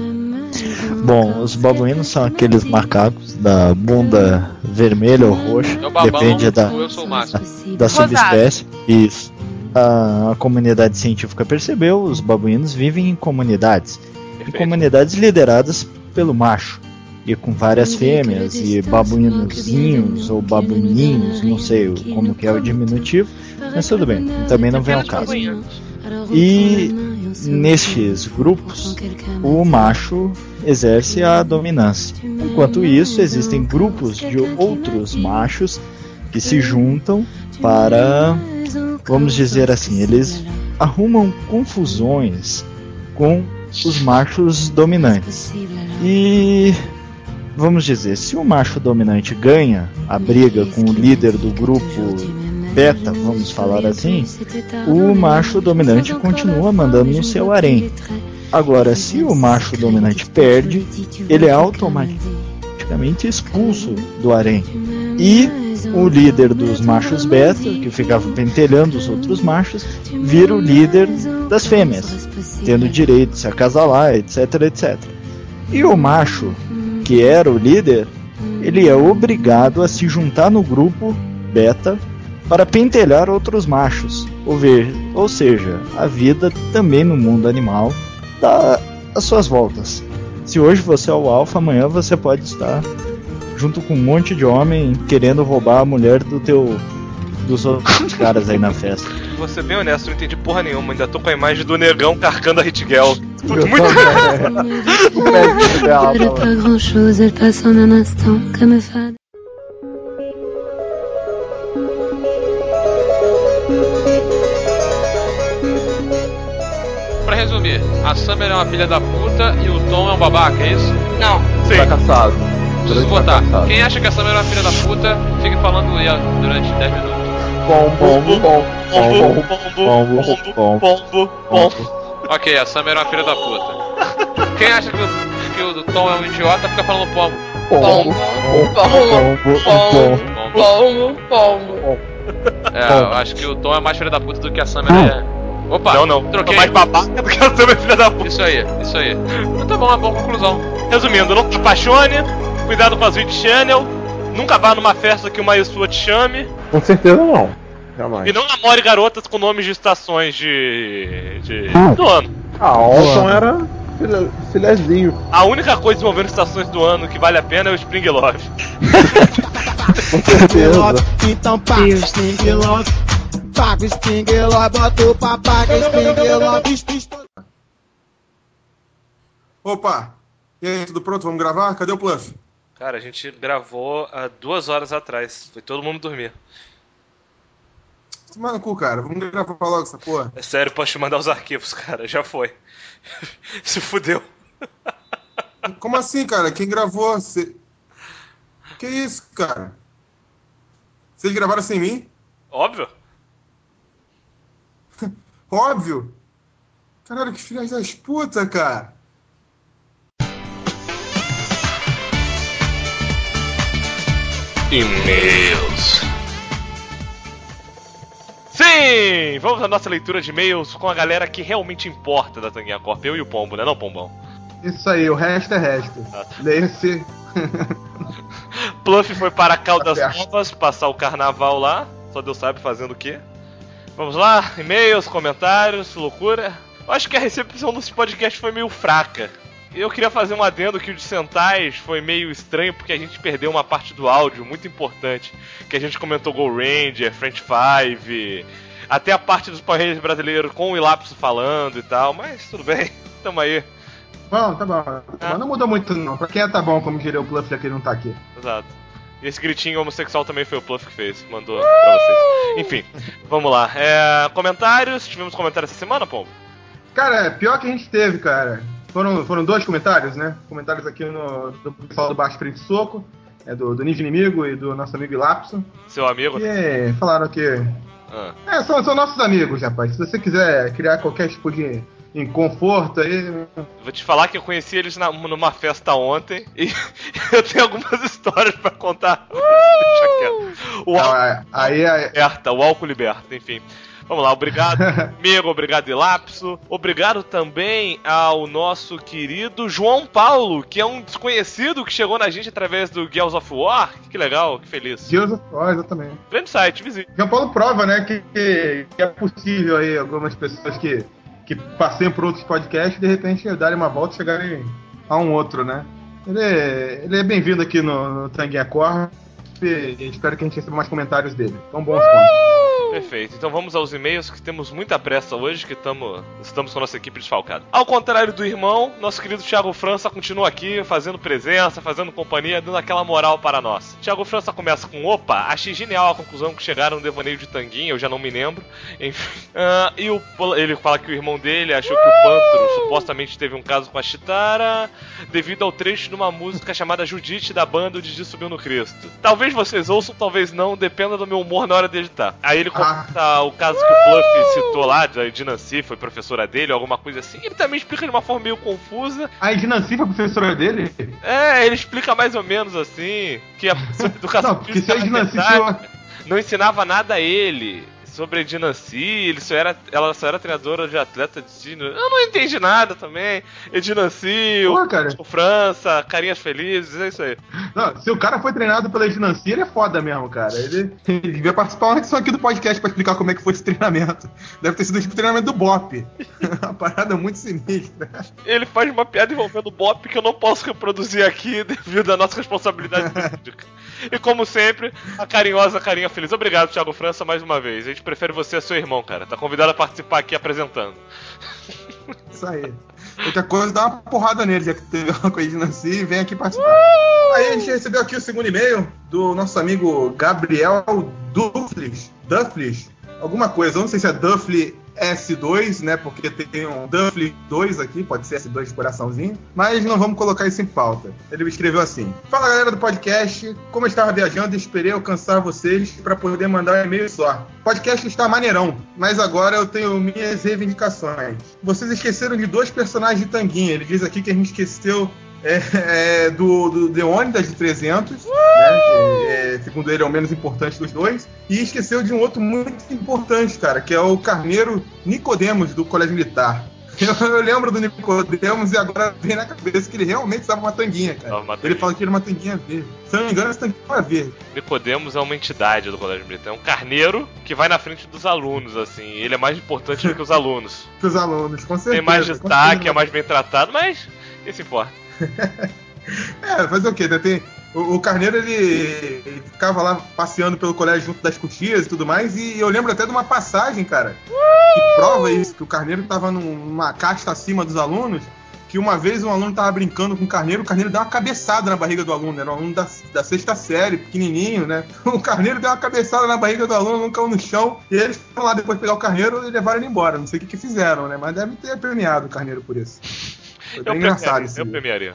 Bom, os babuínos são aqueles macacos da bunda vermelha ou roxa, depende da subespécie. Isso. A comunidade científica percebeu, os babuínos vivem em comunidades. Em comunidades lideradas pelo macho. E com várias fêmeas e babuinozinhos ou babuininhos, não sei como que é o diminutivo, mas tudo bem, também não vem ao caso. E nestes grupos, o macho exerce a dominância. Enquanto isso, existem grupos de outros machos que se juntam para, vamos dizer assim, eles arrumam confusões com os machos dominantes. E vamos dizer, se o macho dominante ganha a briga com o líder do grupo beta, vamos falar assim, o macho dominante continua mandando no seu harém. Agora, se o macho dominante perde, ele é automaticamente expulso do harém. E o líder dos machos beta, que ficava pentelhando os outros machos, vira o líder das fêmeas, tendo direito de se acasalar, etc, etc. E o macho, que era o líder, ele é obrigado a se juntar no grupo beta para pentelhar outros machos. Ou seja, a vida também no mundo animal dá as suas voltas. Se hoje você é o alfa, amanhã você pode estar junto com um monte de homem querendo roubar a mulher dos outros caras aí na festa. Vou ser bem honesto, não entendi porra nenhuma. Ainda tô com a imagem do negão carcando a Hit Girl. Muito Pra resumir, a Summer é uma filha da puta e o Tom é um babaca, é isso? Não. Sim. Fracassado. Preciso votar. Quem acha que a Summer é uma filha da puta, fique falando durante 10 minutos. Ok, a Summer é uma filha da puta. Quem acha que o Tom é um idiota, fica falando pombo. É, eu acho que o Tom é mais filha da puta do que a Summer é. Opa, não, troquei. Tô mais babaca do que a Summer, filha da puta. Isso aí. Então tá bom, uma boa conclusão. Resumindo, não te apaixone, cuidado com a Sweet Channel, nunca vá numa festa que uma ex sua te chame. Com certeza não. Jamais. E não namore garotas com nomes de estações do ano. Ah, Olson era filezinho. A única coisa envolvendo estações do ano que vale a pena é o Spring Love. Com certeza. Então paga o Spring Love. Paga o Spring Love, bota o papaga Spring Love. Opa! E aí, tudo pronto? Vamos gravar? Cadê o Pluff? Cara, a gente gravou há 2 horas atrás. Foi todo mundo dormir. Toma no cu, cara. Vamos gravar logo essa porra. É sério, posso te mandar os arquivos, cara. Já foi. Se fudeu. Como assim, cara? Quem gravou? Que isso, cara? Vocês gravaram sem mim? Óbvio. Óbvio? Caralho, que filhas das putas, cara. E-mails. Sim! Vamos à nossa leitura de e-mails com a galera que realmente importa da Tanguinha Corp. Eu e o Pombo, né? Não, Pombão? Isso aí, o resto é resto. Leia-se. Pluff foi para Caldas Novas passar o carnaval lá. Só Deus sabe fazendo o quê. Vamos lá, e-mails, comentários, loucura. Eu acho que a recepção desse podcast foi meio fraca. Eu queria fazer um adendo que o de Sentais foi meio estranho porque a gente perdeu uma parte do áudio muito importante. Que a gente comentou Go Ranger, French Five, até a parte dos Power Rangers brasileiros com o Ilapso falando e tal. Mas tudo bem, tamo aí. Bom, tá bom. Mas não mudou muito não. Pra quem tá bom, como diria o Pluff, já que ele não tá aqui. Exato. E esse gritinho homossexual também foi o Pluff que fez, mandou pra vocês. Enfim, vamos lá. Comentários, tivemos comentários essa semana, Pombo? Cara, pior que a gente teve, cara. Foram 2 comentários, né? Comentários aqui do pessoal do Baixo Frente Soco, do Ninja Inimigo e do nosso amigo Ilapso. Seu amigo? Que falaram que... são nossos amigos, rapaz. Se você quiser criar qualquer tipo de inconforto aí... Vou te falar que eu conheci eles numa festa ontem e eu tenho algumas histórias pra contar. Deixa quieto. O álcool liberta, enfim. Vamos lá, obrigado, amigo, obrigado, Elapso. Obrigado também ao nosso querido João Paulo, que é um desconhecido que chegou na gente através do Gears of War. Que legal, que feliz. Gears of War, exatamente. Grande site, visite. João Paulo prova, né, que é possível aí algumas pessoas que passeiam por outros podcasts, de repente darem uma volta e chegarem a um outro, né? Ele é bem-vindo aqui no Tanguinha Corre. E espero que a gente receba mais comentários dele. Então, bons pontos. Perfeito, então vamos aos e-mails, que temos muita pressa hoje, que estamos com a nossa equipe desfalcada. Ao contrário do irmão, nosso querido Thiago França continua aqui, fazendo presença, fazendo companhia, dando aquela moral para nós. Thiago França começa com: opa, achei genial a conclusão que chegaram no devaneio de Tanguinha, eu já não me lembro. Enfim. Ele fala que o irmão dele achou que o Pantro supostamente teve um caso com a Chitara, devido ao trecho de uma música chamada Judite da banda O Didi Subiu no Cristo. Talvez vocês ouçam, talvez não, dependa do meu humor na hora de editar. Aí ele conta o caso que o Pluff citou lá, de Nancy, foi professora dele, alguma coisa assim. Ele também explica de uma forma meio confusa. A de Nancy foi professora dele? É, ele explica mais ou menos assim, que a educação física não ensinava nada a ele sobre a Edinancy, ela só era treinadora de atleta de tiro. Eu não entendi nada também. Edinancy, o França, carinhas felizes, é isso aí. Não, se o cara foi treinado pela Edinancy, ele é foda mesmo, cara. Ele devia participar uma edição aqui do podcast pra explicar como é que foi esse treinamento. Deve ter sido tipo o treinamento do Bop. Uma parada muito sinistra. Ele faz uma piada envolvendo o Bop que eu não posso reproduzir aqui devido à nossa responsabilidade jurídica. E como sempre, a carinhosa carinha feliz. Obrigado, Thiago França, mais uma vez. A gente prefere você a seu irmão, cara. Tá convidado a participar aqui apresentando. Isso aí. Outra coisa, dá uma porrada nele, já que teve uma coisa assim, e vem aqui participar. Aí a gente recebeu aqui o segundo e-mail do nosso amigo Gabriel Dufflis. Alguma coisa, eu não sei se é Duffly S2, né, porque tem um Duffly 2 aqui, pode ser S2 de coraçãozinho, mas não vamos colocar isso em pauta. Ele escreveu assim: fala galera do podcast, como eu estava viajando, esperei alcançar vocês para poder mandar um e-mail só. O podcast está maneirão, mas agora eu tenho minhas reivindicações. Vocês esqueceram de 2 personagens de Tanguinha. Ele diz aqui que a gente esqueceu do Leônidas de 300, né, que segundo ele é o menos importante dos dois, e esqueceu de um outro muito importante, cara, que é o Carneiro Nicodemos do Colégio Militar. Eu lembro do Nicodemos e agora vem na cabeça que ele realmente estava uma tanguinha, cara. Ele fala que era uma tanguinha verde. Se eu não me engano, essa tanguinha era verde. Nicodemos é uma entidade do Colégio Militar. É um carneiro que vai na frente dos alunos, assim. Ele é mais importante do que os alunos. Que os alunos, com certeza. Tem mais destaque, é mais bem tratado, mas isso importa. Fazer o quê? O Carneiro, ele ficava lá passeando pelo colégio junto das coxias e tudo mais, e eu lembro até de uma passagem, cara, que prova isso, que o Carneiro tava numa casta acima dos alunos, que uma vez um aluno tava brincando com o Carneiro deu uma cabeçada na barriga do aluno, era um aluno da 6ª série, pequenininho, né? O Carneiro deu uma cabeçada na barriga do aluno, não caiu no chão, e eles foram lá depois pegar o Carneiro e levaram ele embora. Não sei o que fizeram, né? Mas deve ter premiado o Carneiro por isso. Foi bem engraçado isso. Eu premiaria.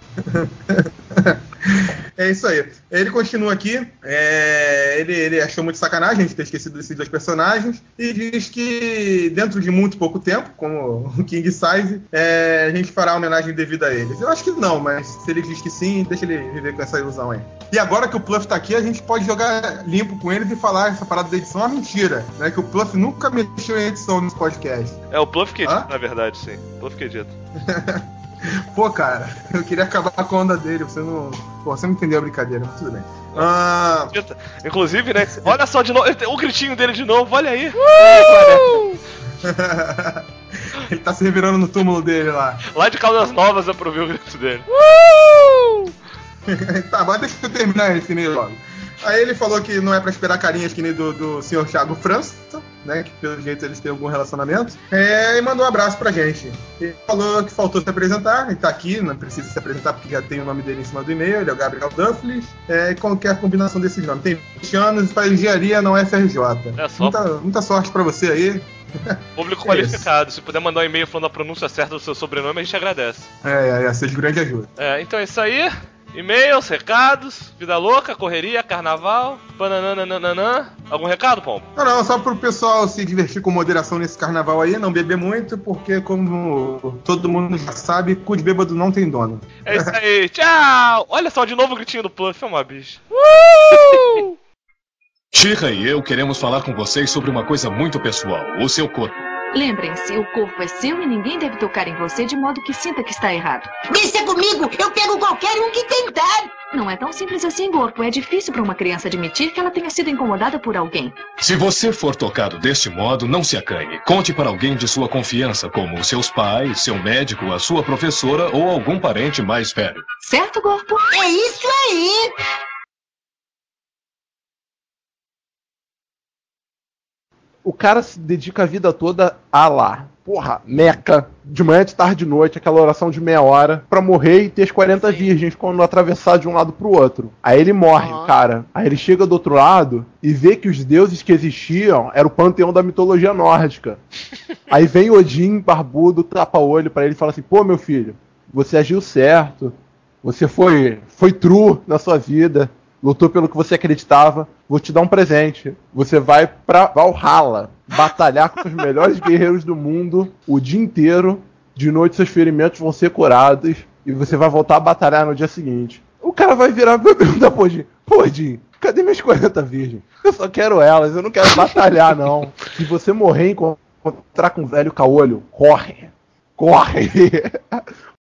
É isso aí. Ele continua aqui. Ele achou muito sacanagem a gente ter esquecido desses 2 personagens. E diz que dentro de muito pouco tempo, como o King Size, a gente fará a homenagem devida a eles. Eu acho que não, mas se ele diz que sim, deixa ele viver com essa ilusão aí. E agora que o Pluff tá aqui, a gente pode jogar limpo com eles e falar essa parada da edição é uma mentira, né? Que o Pluff nunca mexeu em edição nesse podcast. É o Pluff que edita, na verdade, sim. O Pluff que edita. Pô, cara, eu queria acabar com a onda dele, você não entendeu a brincadeira, mas tudo bem. Inclusive, né, olha só de novo, o gritinho dele de novo, olha aí. Ele tá se revirando no túmulo dele lá. Lá de Caldas Novas eu ouvi o grito dele. Tá, mas deixa eu terminar esse e-mail logo. Aí ele falou que não é pra esperar carinhas que nem do senhor Thiago França, né? Que pelo jeito eles têm algum relacionamento. E mandou um abraço pra gente. Ele falou que faltou se apresentar, ele tá aqui, não precisa se apresentar porque já tem o nome dele em cima do e-mail, ele é o Gabriel Dufflis. E qualquer combinação desses nomes. Tem 20 anos e faz engenharia na UFRJ. Muita sorte pra você aí. Público qualificado, se puder mandar um e-mail falando a pronúncia certa do seu sobrenome, a gente agradece. Seja de grande ajuda. Então é isso aí. E-mails, recados, vida louca, correria, carnaval, banananananã. Algum recado, Pombo? Não, só pro pessoal se divertir com moderação nesse carnaval aí, não beber muito, porque como todo mundo já sabe, cu de bêbado não tem dono. É isso aí, tchau! Olha só, de novo o gritinho do Pluff, é uma bicha. She-Ra e eu queremos falar com vocês sobre uma coisa muito pessoal, o seu corpo. Lembrem-se, o corpo é seu e ninguém deve tocar em você de modo que sinta que está errado. Deixa comigo, eu pego qualquer um que tentar. Não é tão simples assim, Gorpo. É difícil para uma criança admitir que ela tenha sido incomodada por alguém. Se você for tocado deste modo, não se acanhe. Conte para alguém de sua confiança, como seus pais, seu médico, a sua professora ou algum parente mais velho. Certo, Gorpo? É isso aí! O cara se dedica a vida toda a lá. Porra, Meca, de manhã, de tarde, de noite, aquela oração de meia hora, pra morrer e ter as 40 virgens quando atravessar de um lado pro outro. Aí ele morre, cara. Aí ele chega do outro lado e vê que os deuses que existiam era o panteão da mitologia nórdica. Aí vem Odin, barbudo, tapa-olho pra ele e fala assim, pô, meu filho, você agiu certo, você foi true na sua vida, lutou pelo que você acreditava, vou te dar um presente. Você vai pra Valhalla batalhar com os melhores guerreiros do mundo o dia inteiro. De noite seus ferimentos vão ser curados e você vai voltar a batalhar no dia seguinte. O cara vai virar e perguntar pro Odin, pô, Odin, cadê minhas 40 virgens? Eu só quero elas, eu não quero batalhar não. Se você morrer e encontrar com um velho caolho, corre.